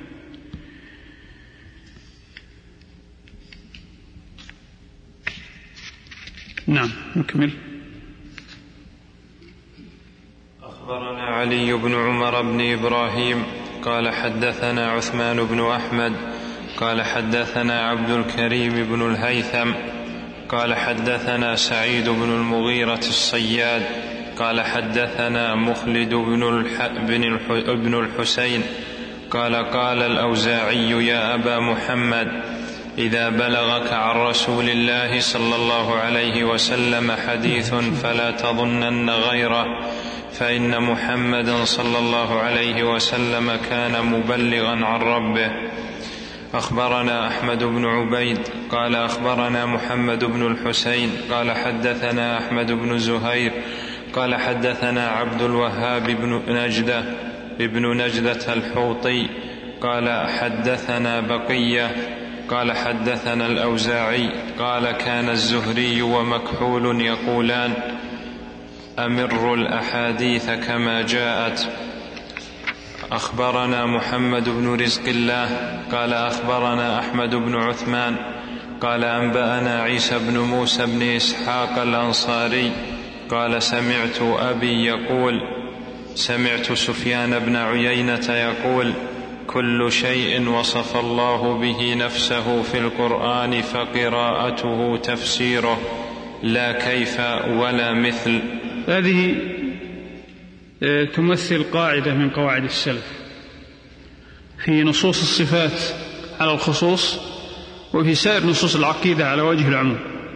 S2: نعم نكمل.
S1: أخبرنا علي بن عمر بن إبراهيم قال حدثنا عثمان بن أحمد قال حدثنا عبد الكريم بن الهيثم قال حدثنا سعيد بن المغيرة الصياد قال حدثنا مخلد بن, بن, بن الحسين قال قال الأوزاعي يا أبا محمد إذا بلغك عن رسول الله صلى الله عليه وسلم حديث فلا تظنن غيره، فإن محمدا صلى الله عليه وسلم كان مبلغا عن ربه. أخبرنا أحمد بن عبيد قال أخبرنا محمد بن الحسين قال حدثنا أحمد بن زهير قال حدثنا عبد الوهاب بن نجدة ابن نجدة الحوطي قال حدثنا بقية قال حدثنا الأوزاعي قال كان الزهري ومكحول يقولان أمر الأحاديث كما جاءت. أخبرنا محمد بن رزق الله قال أخبرنا أحمد بن عثمان قال أنبأنا عيسى بن موسى بن إسحاق الأنصاري قال سمعت أبي يقول سمعت سفيان بن عيينة يقول كل شيء وصف الله به نفسه في القرآن فقراءته تفسيره لا كيف ولا مثل.
S2: هذه تمثل قاعدة من قواعد السلف في نصوص الصفات على الخصوص وفي سائر نصوص العقيدة على وجه العموم.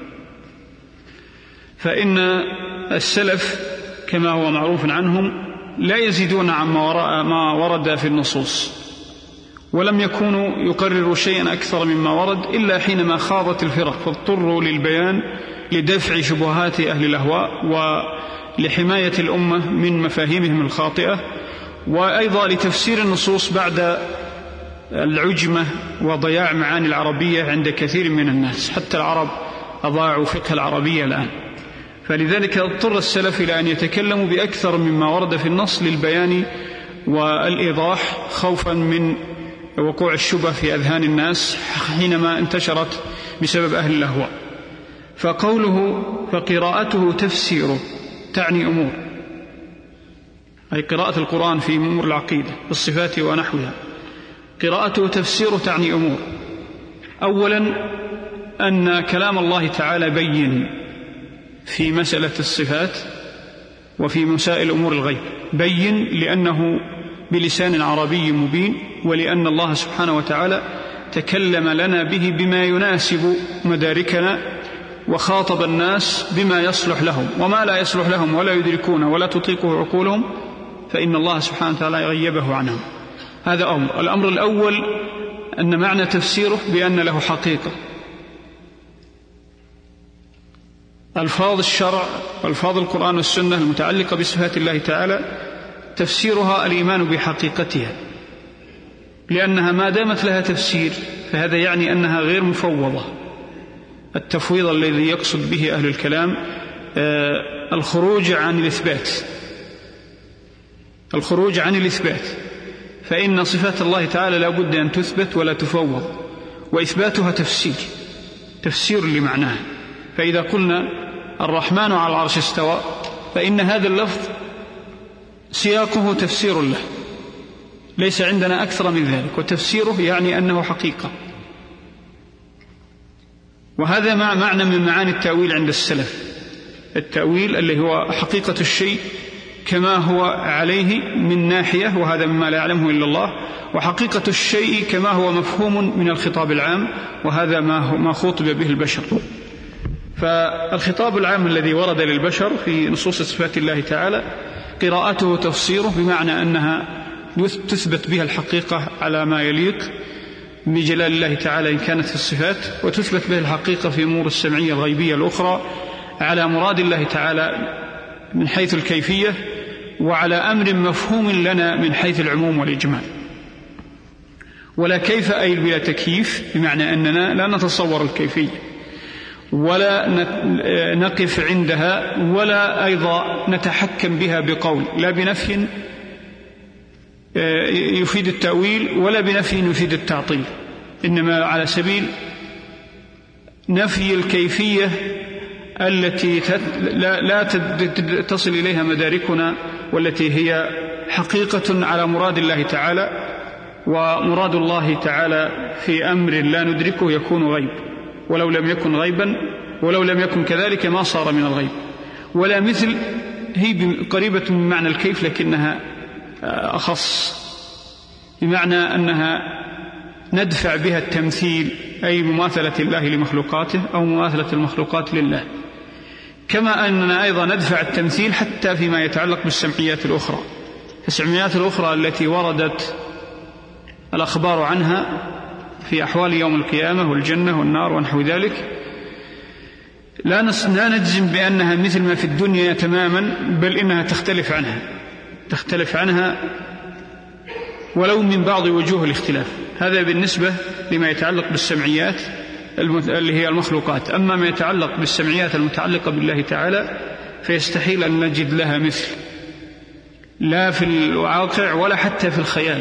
S2: فإن السلف كما هو معروف عنهم لا يزيدون عما ما ورد في النصوص، ولم يكونوا يقرروا شيئا أكثر مما ورد إلا حينما خاضت الفرق فاضطروا للبيان لدفع شبهات أهل الأهواء ولحماية الأمة من مفاهيمهم الخاطئة، وأيضا لتفسير النصوص بعد العجمة وضياع معاني العربية عند كثير من الناس، حتى العرب أضاعوا فقه العربية الآن. فلذلك اضطر السلف إلى أن يتكلموا بأكثر مما ورد في النص للبيان والإيضاح خوفا من وقوع الشبه في أذهان الناس حينما انتشرت بسبب أهل الأهواء. فقوله فقراءته تفسيره تعني أمور، أي قراءة القرآن في أمور العقيدة بالصفات ونحوها. قراءته تفسيره تعني أمور. أولا أن كلام الله تعالى بين في مسألة الصفات وفي مسائل أمور الغيب، بين لأنه بلسان عربي مبين، ولأن الله سبحانه وتعالى تكلم لنا به بما يناسب مداركنا وخاطب الناس بما يصلح لهم، وما لا يصلح لهم ولا يدركون ولا تطيقه عقولهم فإن الله سبحانه وتعالى غيبه عنهم. هذا أمر. الأمر الأول أن معنى تفسيره بأن له حقيقة. ألفاظ الشرع والفاظ القرآن والسنة المتعلقة بصفات الله تعالى تفسيرها الإيمان بحقيقتها، لأنها ما دامت لها تفسير فهذا يعني أنها غير مفوضة. التفويض الذي يقصد به أهل الكلام آه الخروج عن الإثبات الخروج عن الإثبات فإن صفات الله تعالى لا بد أن تثبت ولا تفوض، وإثباتها تفسير تفسير لمعناها. فإذا قلنا الرحمن على العرش استوى فإن هذا اللفظ سياقه تفسير له، ليس عندنا أكثر من ذلك، وتفسيره يعني أنه حقيقة. وهذا مع معنى من معاني التأويل عند السلف، التأويل اللي هو حقيقة الشيء كما هو عليه من ناحية، وهذا مما لا يعلمه إلا الله، وحقيقة الشيء كما هو مفهوم من الخطاب العام، وهذا ما خطب به البشر. فالخطاب العام الذي ورد للبشر في نصوص صفات الله تعالى قراءته تفسيره بمعنى أنها تثبت بها الحقيقة على ما يليق بجلال الله تعالى إن كانت في الصفات، وتثبت به الحقيقة في أمور السمعية الغيبية الأخرى على مراد الله تعالى من حيث الكيفية، وعلى أمر مفهوم لنا من حيث العموم والإجمال. ولا كيف أي بلا تكييف، بمعنى أننا لا نتصور الكيفية ولا نقف عندها ولا أيضا نتحكم بها بقول، لا بنفي يفيد التأويل ولا بنفي يفيد التعطيل، إنما على سبيل نفي الكيفية التي لا تصل إليها مداركنا، والتي هي حقيقة على مراد الله تعالى. ومراد الله تعالى في أمر لا ندركه يكون غيب، ولو لم يكن غيبا ولو لم يكن كذلك ما صار من الغيب. ولا مثل هي قريبة من معنى الكيف لكنها أخص، بمعنى أنها ندفع بها التمثيل أي مماثلة الله لمخلوقاته أو مماثلة المخلوقات لله. كما أننا أيضا ندفع التمثيل حتى فيما يتعلق بالسمعيات الأخرى. السمعيات الأخرى التي وردت الأخبار عنها في أحوال يوم القيامة والجنة والنار ونحو ذلك لا نجزم بأنها مثل ما في الدنيا تماما، بل إنها تختلف عنها تختلف عنها ولو من بعض وجوه الاختلاف. هذا بالنسبة لما يتعلق بالسمعيات اللي هي المخلوقات. أما ما يتعلق بالسمعيات المتعلقة بالله تعالى فيستحيل أن نجد لها مثل، لا في الواقع ولا حتى في الخيال.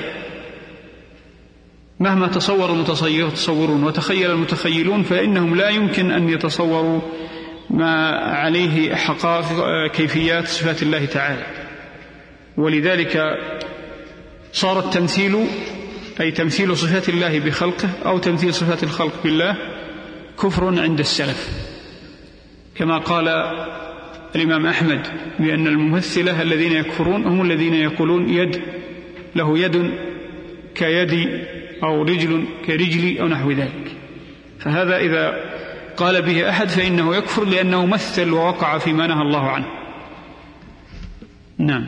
S2: مهما تصور المتصورون وتخيل المتخيلون فإنهم لا يمكن أن يتصوروا ما عليه حقائق كيفيات صفات الله تعالى. ولذلك صار التمثيل أي تمثيل صفات الله بخلقه أو تمثيل صفات الخلق بالله كفر عند السلف، كما قال الإمام أحمد بأن الممثلة الذين يكفرون هم الذين يقولون يد له يد كيدي أو رجل كرجلي أو نحو ذلك. فهذا إذا قال به أحد فإنه يكفر لأنه مثل ووقع فيما نهى الله عنه. نعم.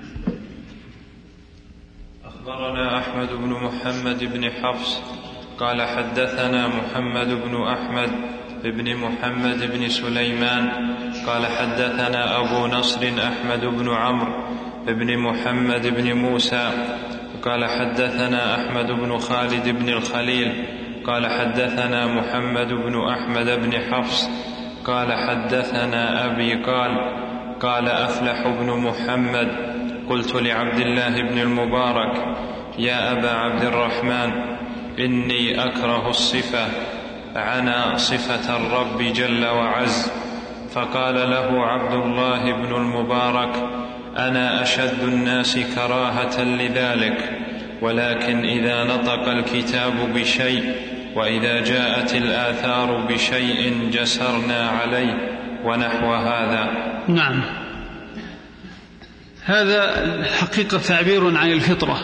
S1: أخبرنا أحمد بن محمد بن حفص قال حدثنا محمد بن أحمد بن محمد بن سليمان قال حدثنا أبو نصر أحمد بن عمرو بن محمد بن موسى قال حدثنا أحمد بن خالد بن الخليل قال حدثنا محمد بن أحمد بن حفص قال حدثنا أبي قال قال أفلح بن محمد قلت لعبد الله بن المبارك يا أبا عبد الرحمن إني أكره الصفة عنا صفة الرب جل وعز. فقال له عبد الله بن المبارك أنا أشد الناس كراهة لذلك، ولكن إذا نطق الكتاب بشيء وإذا جاءت الآثار بشيء جسرنا عليه ونحو هذا.
S2: نعم. هذا الحقيقة تعبير عن الفطرة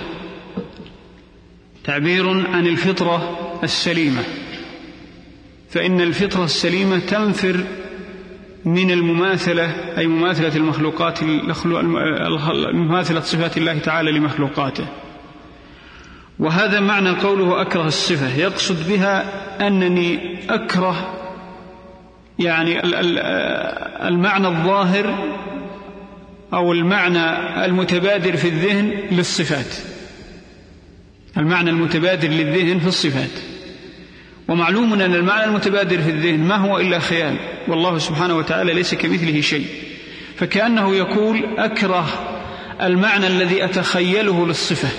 S2: تعبير عن الفطرة السليمة، فإن الفطرة السليمة تنفر من المماثلة أي مماثلة المخلوقات مماثلة صفات الله تعالى لمخلوقاته. وهذا معنى قوله أكره الصفة، يقصد بها أنني أكره يعني المعنى الظاهر أو المعنى المتبادر في الذهن للصفات، المعنى المتبادر للذهن في الصفات. ومعلوم أن المعنى المتبادر في الذهن ما هو إلا خيال، والله سبحانه وتعالى ليس كمثله شيء، فكأنه يقول أكره المعنى الذي أتخيله للصفة.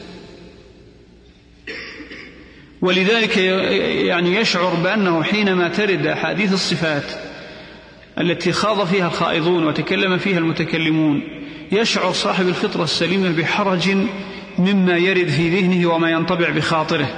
S2: ولذلك يعني يشعر بأنه حينما ترد أحاديث الصفات التي خاض فيها الخائضون وتكلم فيها المتكلمون يشعر صاحب الفطرة السليمة بحرج مما يرد في ذهنه وما ينطبع بخاطره.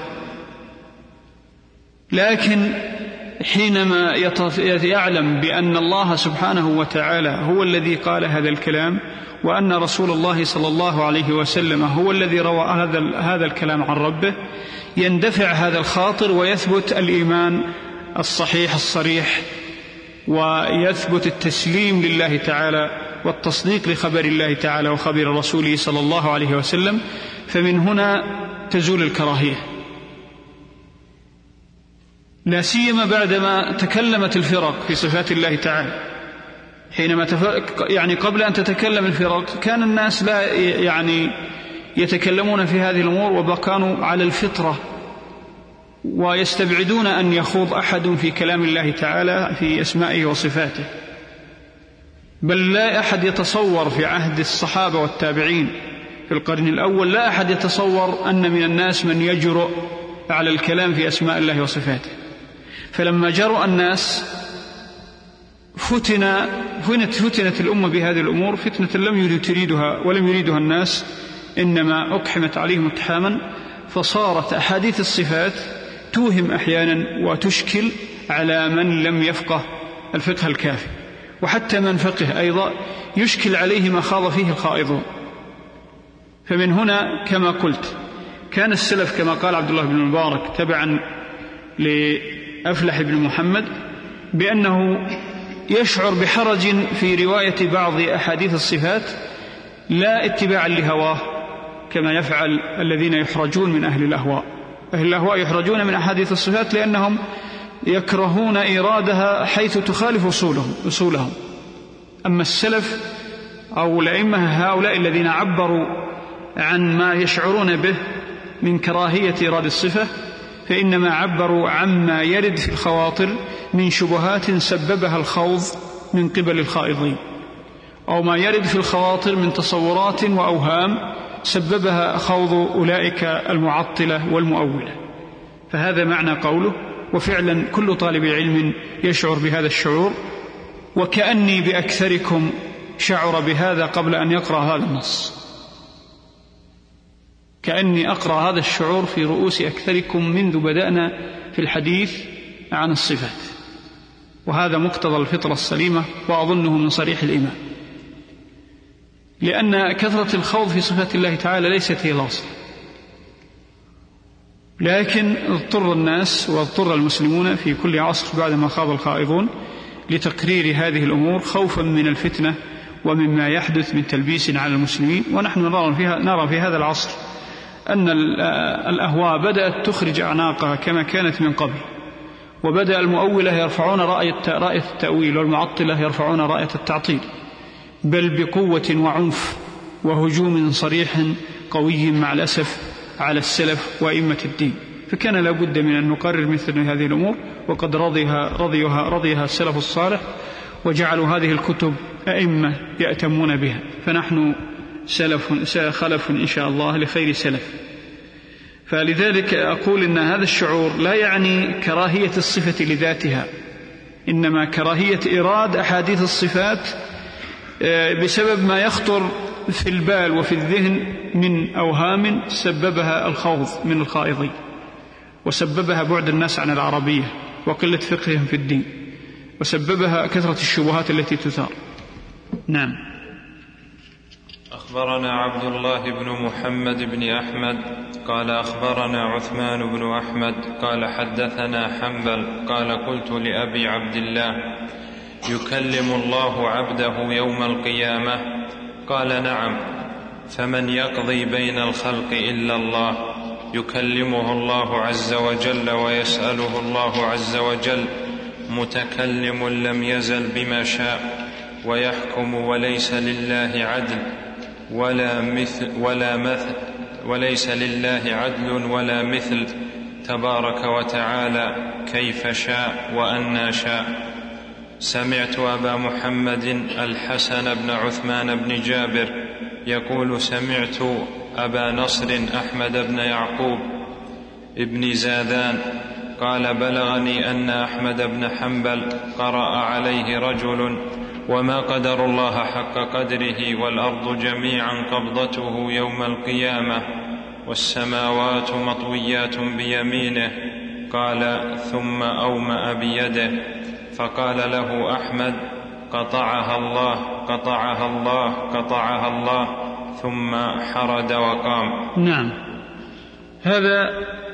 S2: لكن حينما يعلم بأن الله سبحانه وتعالى هو الذي قال هذا الكلام، وأن رسول الله صلى الله عليه وسلم هو الذي روى هذا هذا الكلام عن ربه، يندفع هذا الخاطر ويثبت الإيمان الصحيح الصريح، ويثبت التسليم لله تعالى والتصديق لخبر الله تعالى وخبر رسوله صلى الله عليه وسلم. فمن هنا تزول الكراهية، لا سيما بعدما تكلمت الفرق في صفات الله تعالى. حينما يعني قبل أن تتكلم الفرق كان الناس لا يعني يتكلمون في هذه الأمور وكانوا على الفطرة، ويستبعدون أن يخوض أحد في كلام الله تعالى في أسمائه وصفاته. بل لا أحد يتصور في عهد الصحابة والتابعين في القرن الأول، لا أحد يتصور أن من الناس من يجرؤ على الكلام في أسماء الله وصفاته. فلما جرؤ الناس فتن فتنت, فتنت الأمة بهذه الأمور فتنة لم تريدها ولم يريدها الناس، إنما أقحمت عليهم اقحاما، فصارت أحاديث الصفات توهم أحيانا وتشكل على من لم يفقه الفقه الكافي، وحتى من فقه أيضا يشكل عليه ما خاض فيه الخائضون. فمن هنا كما قلت كان السلف كما قال عبد الله بن المبارك تبعا لأفلح بن محمد بأنه يشعر بحرج في رواية بعض أحاديث الصفات لا اتباعا لهواه كما يفعل الذين يحرجون من أهل الأهواء. أهل الأهواء يحرجون من أحاديث الصفات لأنهم يكرهون إيرادها حيث تخالف أصولهم, أصولهم. أما السلف أو الأئمة هؤلاء الذين عبروا عن ما يشعرون به من كراهية إيراد الصفة فإنما عبروا عما يرد في الخواطر من شبهات سببها الخوض من قبل الخائضين، أو ما يرد في الخواطر من تصورات وأوهام سببها خوض أولئك المعطلة والمؤولة. فهذا معنى قوله. وفعلا كل طالب علم يشعر بهذا الشعور، وكأني بأكثركم شعر بهذا قبل أن يقرأ هذا النص، كأني أقرأ هذا الشعور في رؤوس أكثركم منذ بدأنا في الحديث عن الصفات. وهذا مقتضى الفطرة السليمة، وأظنه من صريح الإيمان، لأن كثرة الخوض في صفات الله تعالى ليست هي الأصل، لكن اضطر الناس واضطر المسلمون في كل عصر بعدما خاض الخائضون لتقرير هذه الأمور خوفا من الفتنة ومما يحدث من تلبيس على المسلمين. ونحن نرى, فيها نرى في هذا العصر أن الأهواء بدأت تخرج أعناقها كما كانت من قبل، وبدأ المؤولة يرفعون رأي التأويل والمعطلة يرفعون رأي التعطيل، بل بقوة وعنف وهجوم صريح قوي مع الأسف على السلف وأئمة الدين. فكان لابد من أن نقرر مثل هذه الأمور، وقد رضيها, رضيها, رضيها السلف الصالح وجعلوا هذه الكتب أئمة يأتمون بها. فنحن سلف خلف إن شاء الله لخير سلف. فلذلك أقول إن هذا الشعور لا يعني كراهية الصفة لذاتها، إنما كراهية إيراد أحاديث الصفات بسبب ما يخطر في البال وفي الذهن من أوهام سببها الخوض من الخائضين، وسببها بعد الناس عن العربية وقلة فقههم في الدين، وسببها كثرة الشبهات التي تثار. نعم.
S1: أخبرنا عبد الله بن محمد بن أحمد قال أخبرنا عثمان بن أحمد قال حدثنا حنبل قال قلت لأبي عبد الله يكلم الله عبده يوم القيامة؟ قال نعم. فمن يقضي بين الخلق إلا الله؟ يكلمه الله عز وجل ويسأله الله عز وجل، متكلم لم يزل بما شاء، ويحكم وليس لله عدل ولا مثل ولا مثل وليس لله عدل ولا مثل، تبارك وتعالى كيف شاء وأنى شاء. سمعت أبا محمد الحسن بن عثمان بن جابر يقول سمعت أبا نصر أحمد بن يعقوب ابن زادان قال بلغني أن أحمد بن حنبل قرأ عليه رجل وما قدر الله حق قدره والأرض جميعا قبضته يوم القيامة والسماوات مطويات بيمينه. قال ثم أومأ بيده فقال له أحمد قطعها الله قطعها الله قطعها الله، ثم حرد وقام.
S2: نعم. هذا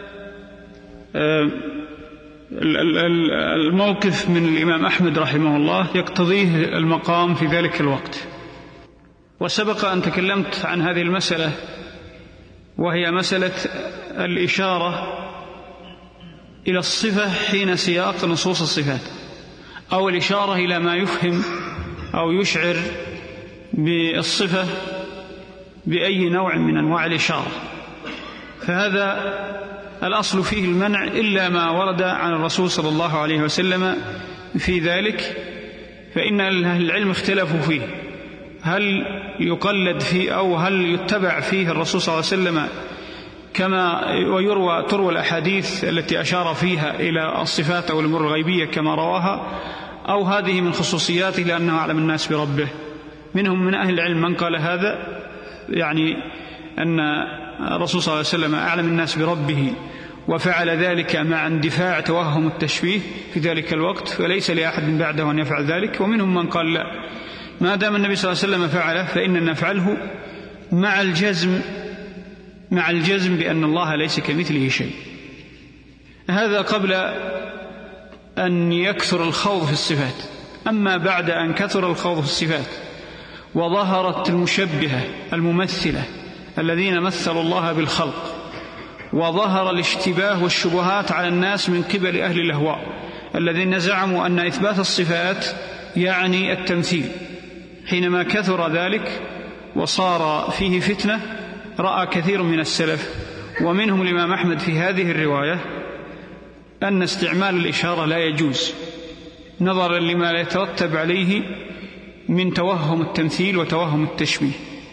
S2: الموقف من الإمام أحمد رحمه الله يقتضيه المقام في ذلك الوقت. وسبق أن تكلمت عن هذه المسألة، وهي مسألة الإشارة إلى الصفة حين سياق نصوص الصفات، أو الإشارة إلى ما يفهم أو يشعر بالصفة بأي نوع من أنواع الإشارة. فهذا الأصل فيه المنع إلا ما ورد عن الرسول صلى الله عليه وسلم في ذلك، فإن أهل العلم اختلفوا فيه، هل يقلد فيه أو هل يتبع فيه الرسول صلى الله عليه وسلم كما ويروى تروى الأحاديث التي أشار فيها إلى الصفات أو الأمور الغيبية كما رواها، أو هذه من خصوصياته لأنه أعلم الناس بربه. منهم من أهل العلم من قال هذا، يعني أن الرسول صلى الله عليه وسلم أعلم الناس بربه وفعل ذلك مع اندفاع توهم التشبيه في ذلك الوقت، فليس لأحد بعده أن يفعل ذلك. ومنهم من قال لا، ما دام النبي صلى الله عليه وسلم فعله فإننا نفعله مع الجزم مع الجزم بأن الله ليس كمثله شيء. هذا قبل أن يكثر الخوض في الصفات. أما بعد أن كثر الخوض في الصفات وظهرت المشبهة الممثلة الذين مثلوا الله بالخلق، وظهر الاشتباه والشبهات على الناس من قبل أهل الأهواء الذين زعموا أن إثبات الصفات يعني التمثيل، حينما كثر ذلك وصار فيه فتنة، رأى كثير من السلف ومنهم الإمام أحمد في هذه الرواية أن استعمال الإشارة لا يجوز، نظرا لما لا يترتب عليه من توهم التمثيل وتوهم التشبيه.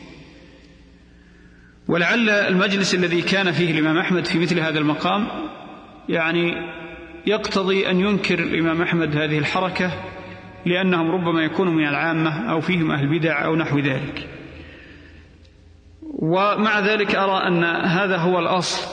S2: ولعل المجلس الذي كان فيه الإمام أحمد في مثل هذا المقام يعني يقتضي أن ينكر الإمام أحمد هذه الحركة، لأنهم ربما يكونوا من العامة أو فيهم أهل بدع أو نحو ذلك. ومع ذلك أرى أن هذا هو الأصل،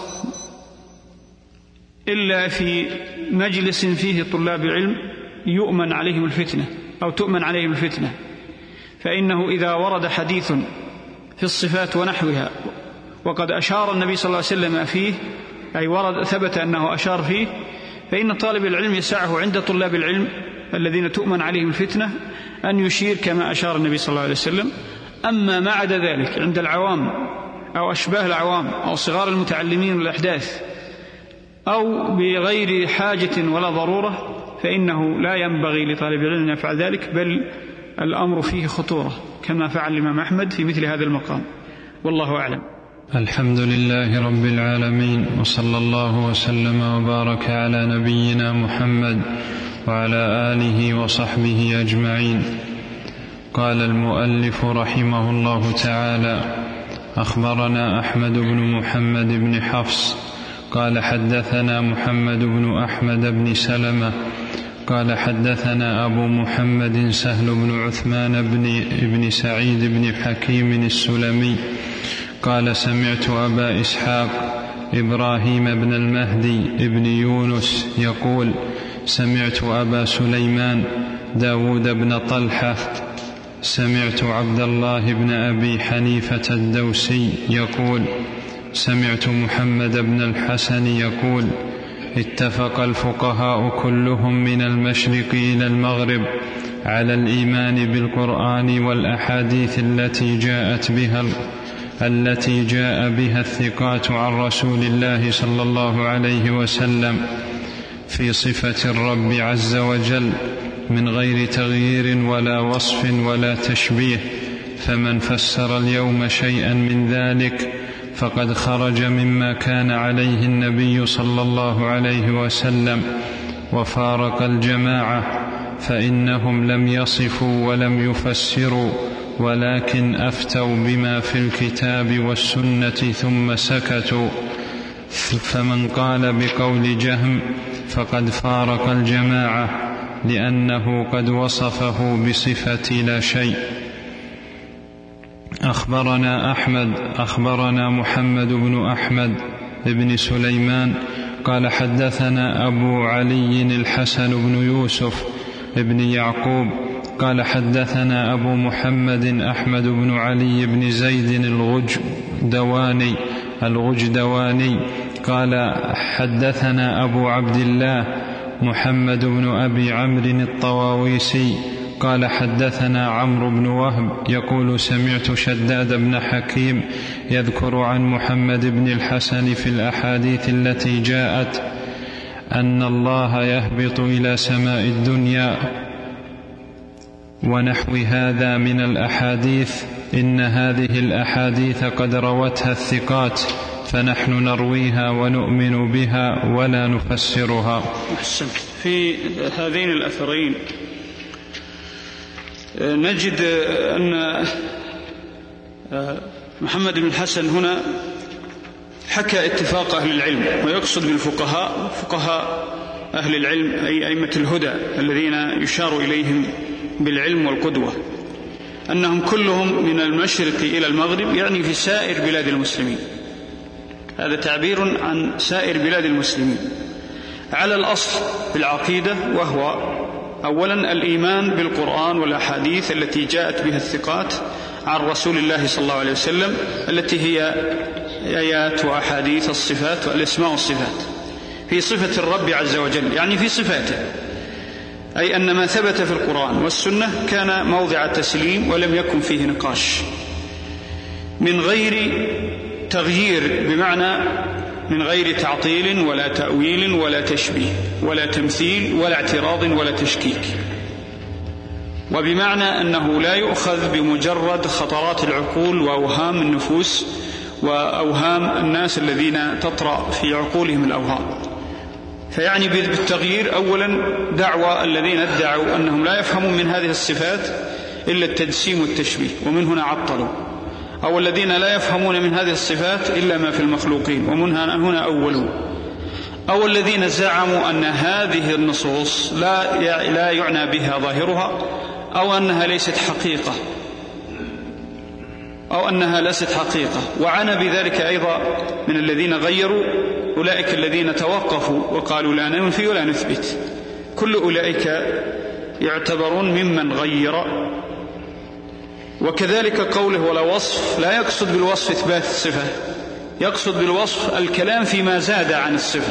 S2: إلا في مجلس فيه طلاب علم يؤمن عليهم الفتنة أو تؤمن عليهم الفتنة، فإنه إذا ورد حديث في الصفات ونحوها وقد أشار النبي صلى الله عليه وسلم فيه، أي ورد ثبت أنه أشار فيه، فإن طالب العلم يسعه عند طلاب العلم الذين تؤمن عليهم الفتنة أن يشير كما أشار النبي صلى الله عليه وسلم. أما ما عدا ذلك عند العوام أو أشباه العوام أو صغار المتعلمين والأحداث أو بغير حاجة ولا ضرورة، فإنه لا ينبغي لطالب العلم أن يفعل ذلك، بل الأمر فيه خطورة كما فعل الإمام أحمد في مثل هذا المقام، والله أعلم.
S1: الحمد لله رب العالمين، وصلى الله وسلم وبارك على نبينا محمد وعلى آله وصحبه أجمعين. قال المؤلف رحمه الله تعالى: أخبرنا أحمد بن محمد بن حفص قال حدثنا محمد بن أحمد بن سلمة قال حدثنا أبو محمد سهل بن عثمان بن, بن سعيد بن حكيم السلمي قال سمعت أبا إسحاق إبراهيم بن المهدي بن يونس يقول سمعت أبا سليمان داود بن طلحة سمعت عبد الله بن أبي حنيفة الدوسي يقول سمعت محمد بن الحسن يقول اتفق الفقهاء كلهم من المشرق إلى المغرب على الإيمان بالقرآن والأحاديث التي جاءت بها التي جاء بها الثقات عن رسول الله صلى الله عليه وسلم في صفة الرب عز وجل من غير تغيير ولا وصف ولا تشبيه، فمن فسر اليوم شيئا من ذلك فقد خرج مما كان عليه النبي صلى الله عليه وسلم وفارق الجماعة، فإنهم لم يصفوا ولم يفسروا ولكن أفتوا بما في الكتاب والسنة ثم سكتوا. فمن قال بقول جهم فقد فارق الجماعة لأنه قد وصفه بصفة لا شيء. أخبرنا أحمد أخبرنا محمد بن أحمد بن سليمان قال حدثنا أبو علي الحسن بن يوسف بن يعقوب قال حدثنا أبو محمد أحمد بن علي بن زيد الغجدواني الغجدواني قال حدثنا أبو عبد الله محمد بن أبي عمرو الطواويسي قال حدثنا عمرو بن وهب يقول سمعت شداد بن حكيم يذكر عن محمد بن الحسن في الأحاديث التي جاءت أن الله يهبط إلى سماء الدنيا ونحو هذا من الأحاديث، إن هذه الأحاديث قد روتها الثقات فنحن نرويها ونؤمن بها ولا نفسرها.
S2: أحسنت. في هذين الأثرين نجد أن محمد بن الحسن هنا حكى اتفاق أهل العلم، ويقصد بالفقهاء فقهاء أهل العلم أي أئمة الهدى الذين يشار إليهم بالعلم والقدوة، أنهم كلهم من المشرق إلى المغرب، يعني في سائر بلاد المسلمين. هذا تعبير عن سائر بلاد المسلمين على الأصل في العقيدة، وهو أولا الإيمان بالقرآن والأحاديث التي جاءت بها الثقات عن رسول الله صلى الله عليه وسلم، التي هي آيات وأحاديث الصفات والأسماء والصفات. في صفة الرب عز وجل، يعني في صفاته، أي أن ما ثبت في القرآن والسنة كان موضع التسليم ولم يكن فيه نقاش، من غير تغيير، بمعنى من غير تعطيل ولا تأويل ولا تشبيه ولا تمثيل ولا اعتراض ولا تشكيك، وبمعنى أنه لا يؤخذ بمجرد خطرات العقول وأوهام النفوس وأوهام الناس الذين تطرأ في عقولهم الأوهام. فيعني بالتغيير أولا دعوى الذين ادعوا أنهم لا يفهمون من هذه الصفات إلا التجسيم والتشبيه، ومن هنا عطلوا، أو الذين لا يفهمون من هذه الصفات إلا ما في المخلوقين، ومن هنا أولوا، أو الذين زعموا أن هذه النصوص لا لا يعنى بها ظاهرها، أو أنها ليست حقيقة أو أنها ليست حقيقة وعنى بذلك أيضا من الذين غيروا أولئك الذين توقفوا وقالوا لا ننفي ولا نثبت. كل أولئك يعتبرون ممن غير. وكذلك قوله ولا وصف، لا يقصد بالوصف إثبات الصفة، يقصد بالوصف الكلام فيما زاد عن الصفة،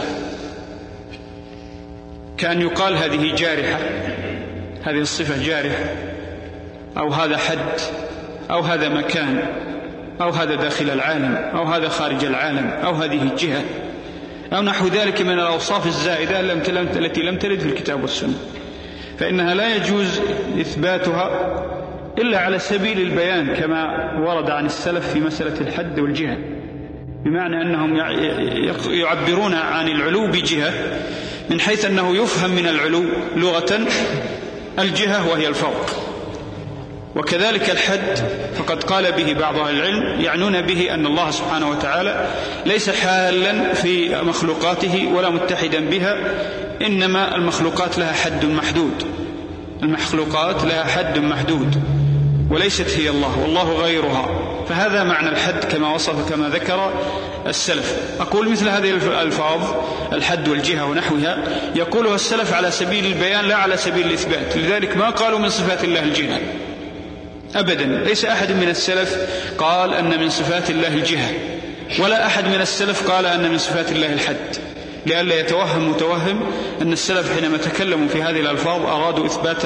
S2: كان يقال هذه جارحة، هذه الصفة جارحة، أو هذا حد، أو هذا مكان، أو هذا داخل العالم، أو هذا خارج العالم، أو هذه الجهة، أو نحو ذلك من الأوصاف الزائدة التي لم ترد في الكتاب والسنة، فإنها لا يجوز إثباتها إلا على سبيل البيان كما ورد عن السلف في مسألة الحد والجهة، بمعنى أنهم يعبرون عن العلو بجهة من حيث أنه يفهم من العلو لغة الجهة وهي الفوق. وكذلك الحد فقد قال به بعض أهل العلم، يعنون به أن الله سبحانه وتعالى ليس حالا في مخلوقاته ولا متحدا بها، إنما المخلوقات لها حد محدود، المخلوقات لها حد محدود وليست هي الله، والله غيرها. فهذا معنى الحد كما وصف كما ذكر السلف. أقول مثل هذه الألفاظ الحد والجهة ونحوها يقولها السلف على سبيل البيان لا على سبيل الإثبات، لذلك ما قالوا من صفات الله الجهة أبدا، ليس أحد من السلف قال أن من صفات الله الجهة، ولا أحد من السلف قال أن من صفات الله الحد، لئلا يتوهم متوهم أن السلف حينما تكلموا في هذه الألفاظ أرادوا إثبات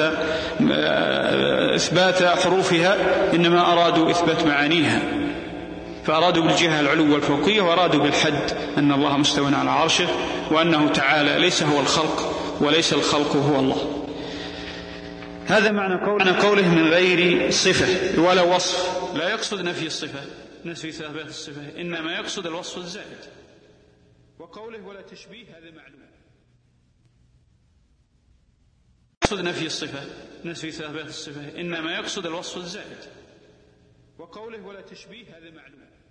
S2: إثبات حروفها، إنما أرادوا إثبات معانيها، فأرادوا بالجهة العلو والفوقية، وأرادوا بالحد أن الله مستوى على عرشه، وأنه تعالى ليس هو الخلق وليس الخلق هو الله. هذا معنى قوله من غير صفة ولا وصف، لا يقصد نفي الصفة، نفي ثبات الصفة، إنما يقصد الوصف الزائد. وقوله ولا تشبيه هذا معلوم، يقصد نفي الصفة، نفي ثبات الصفة، إنما يقصد الوصف الزائد. وقوله ولا تشبيه هذا معلوم.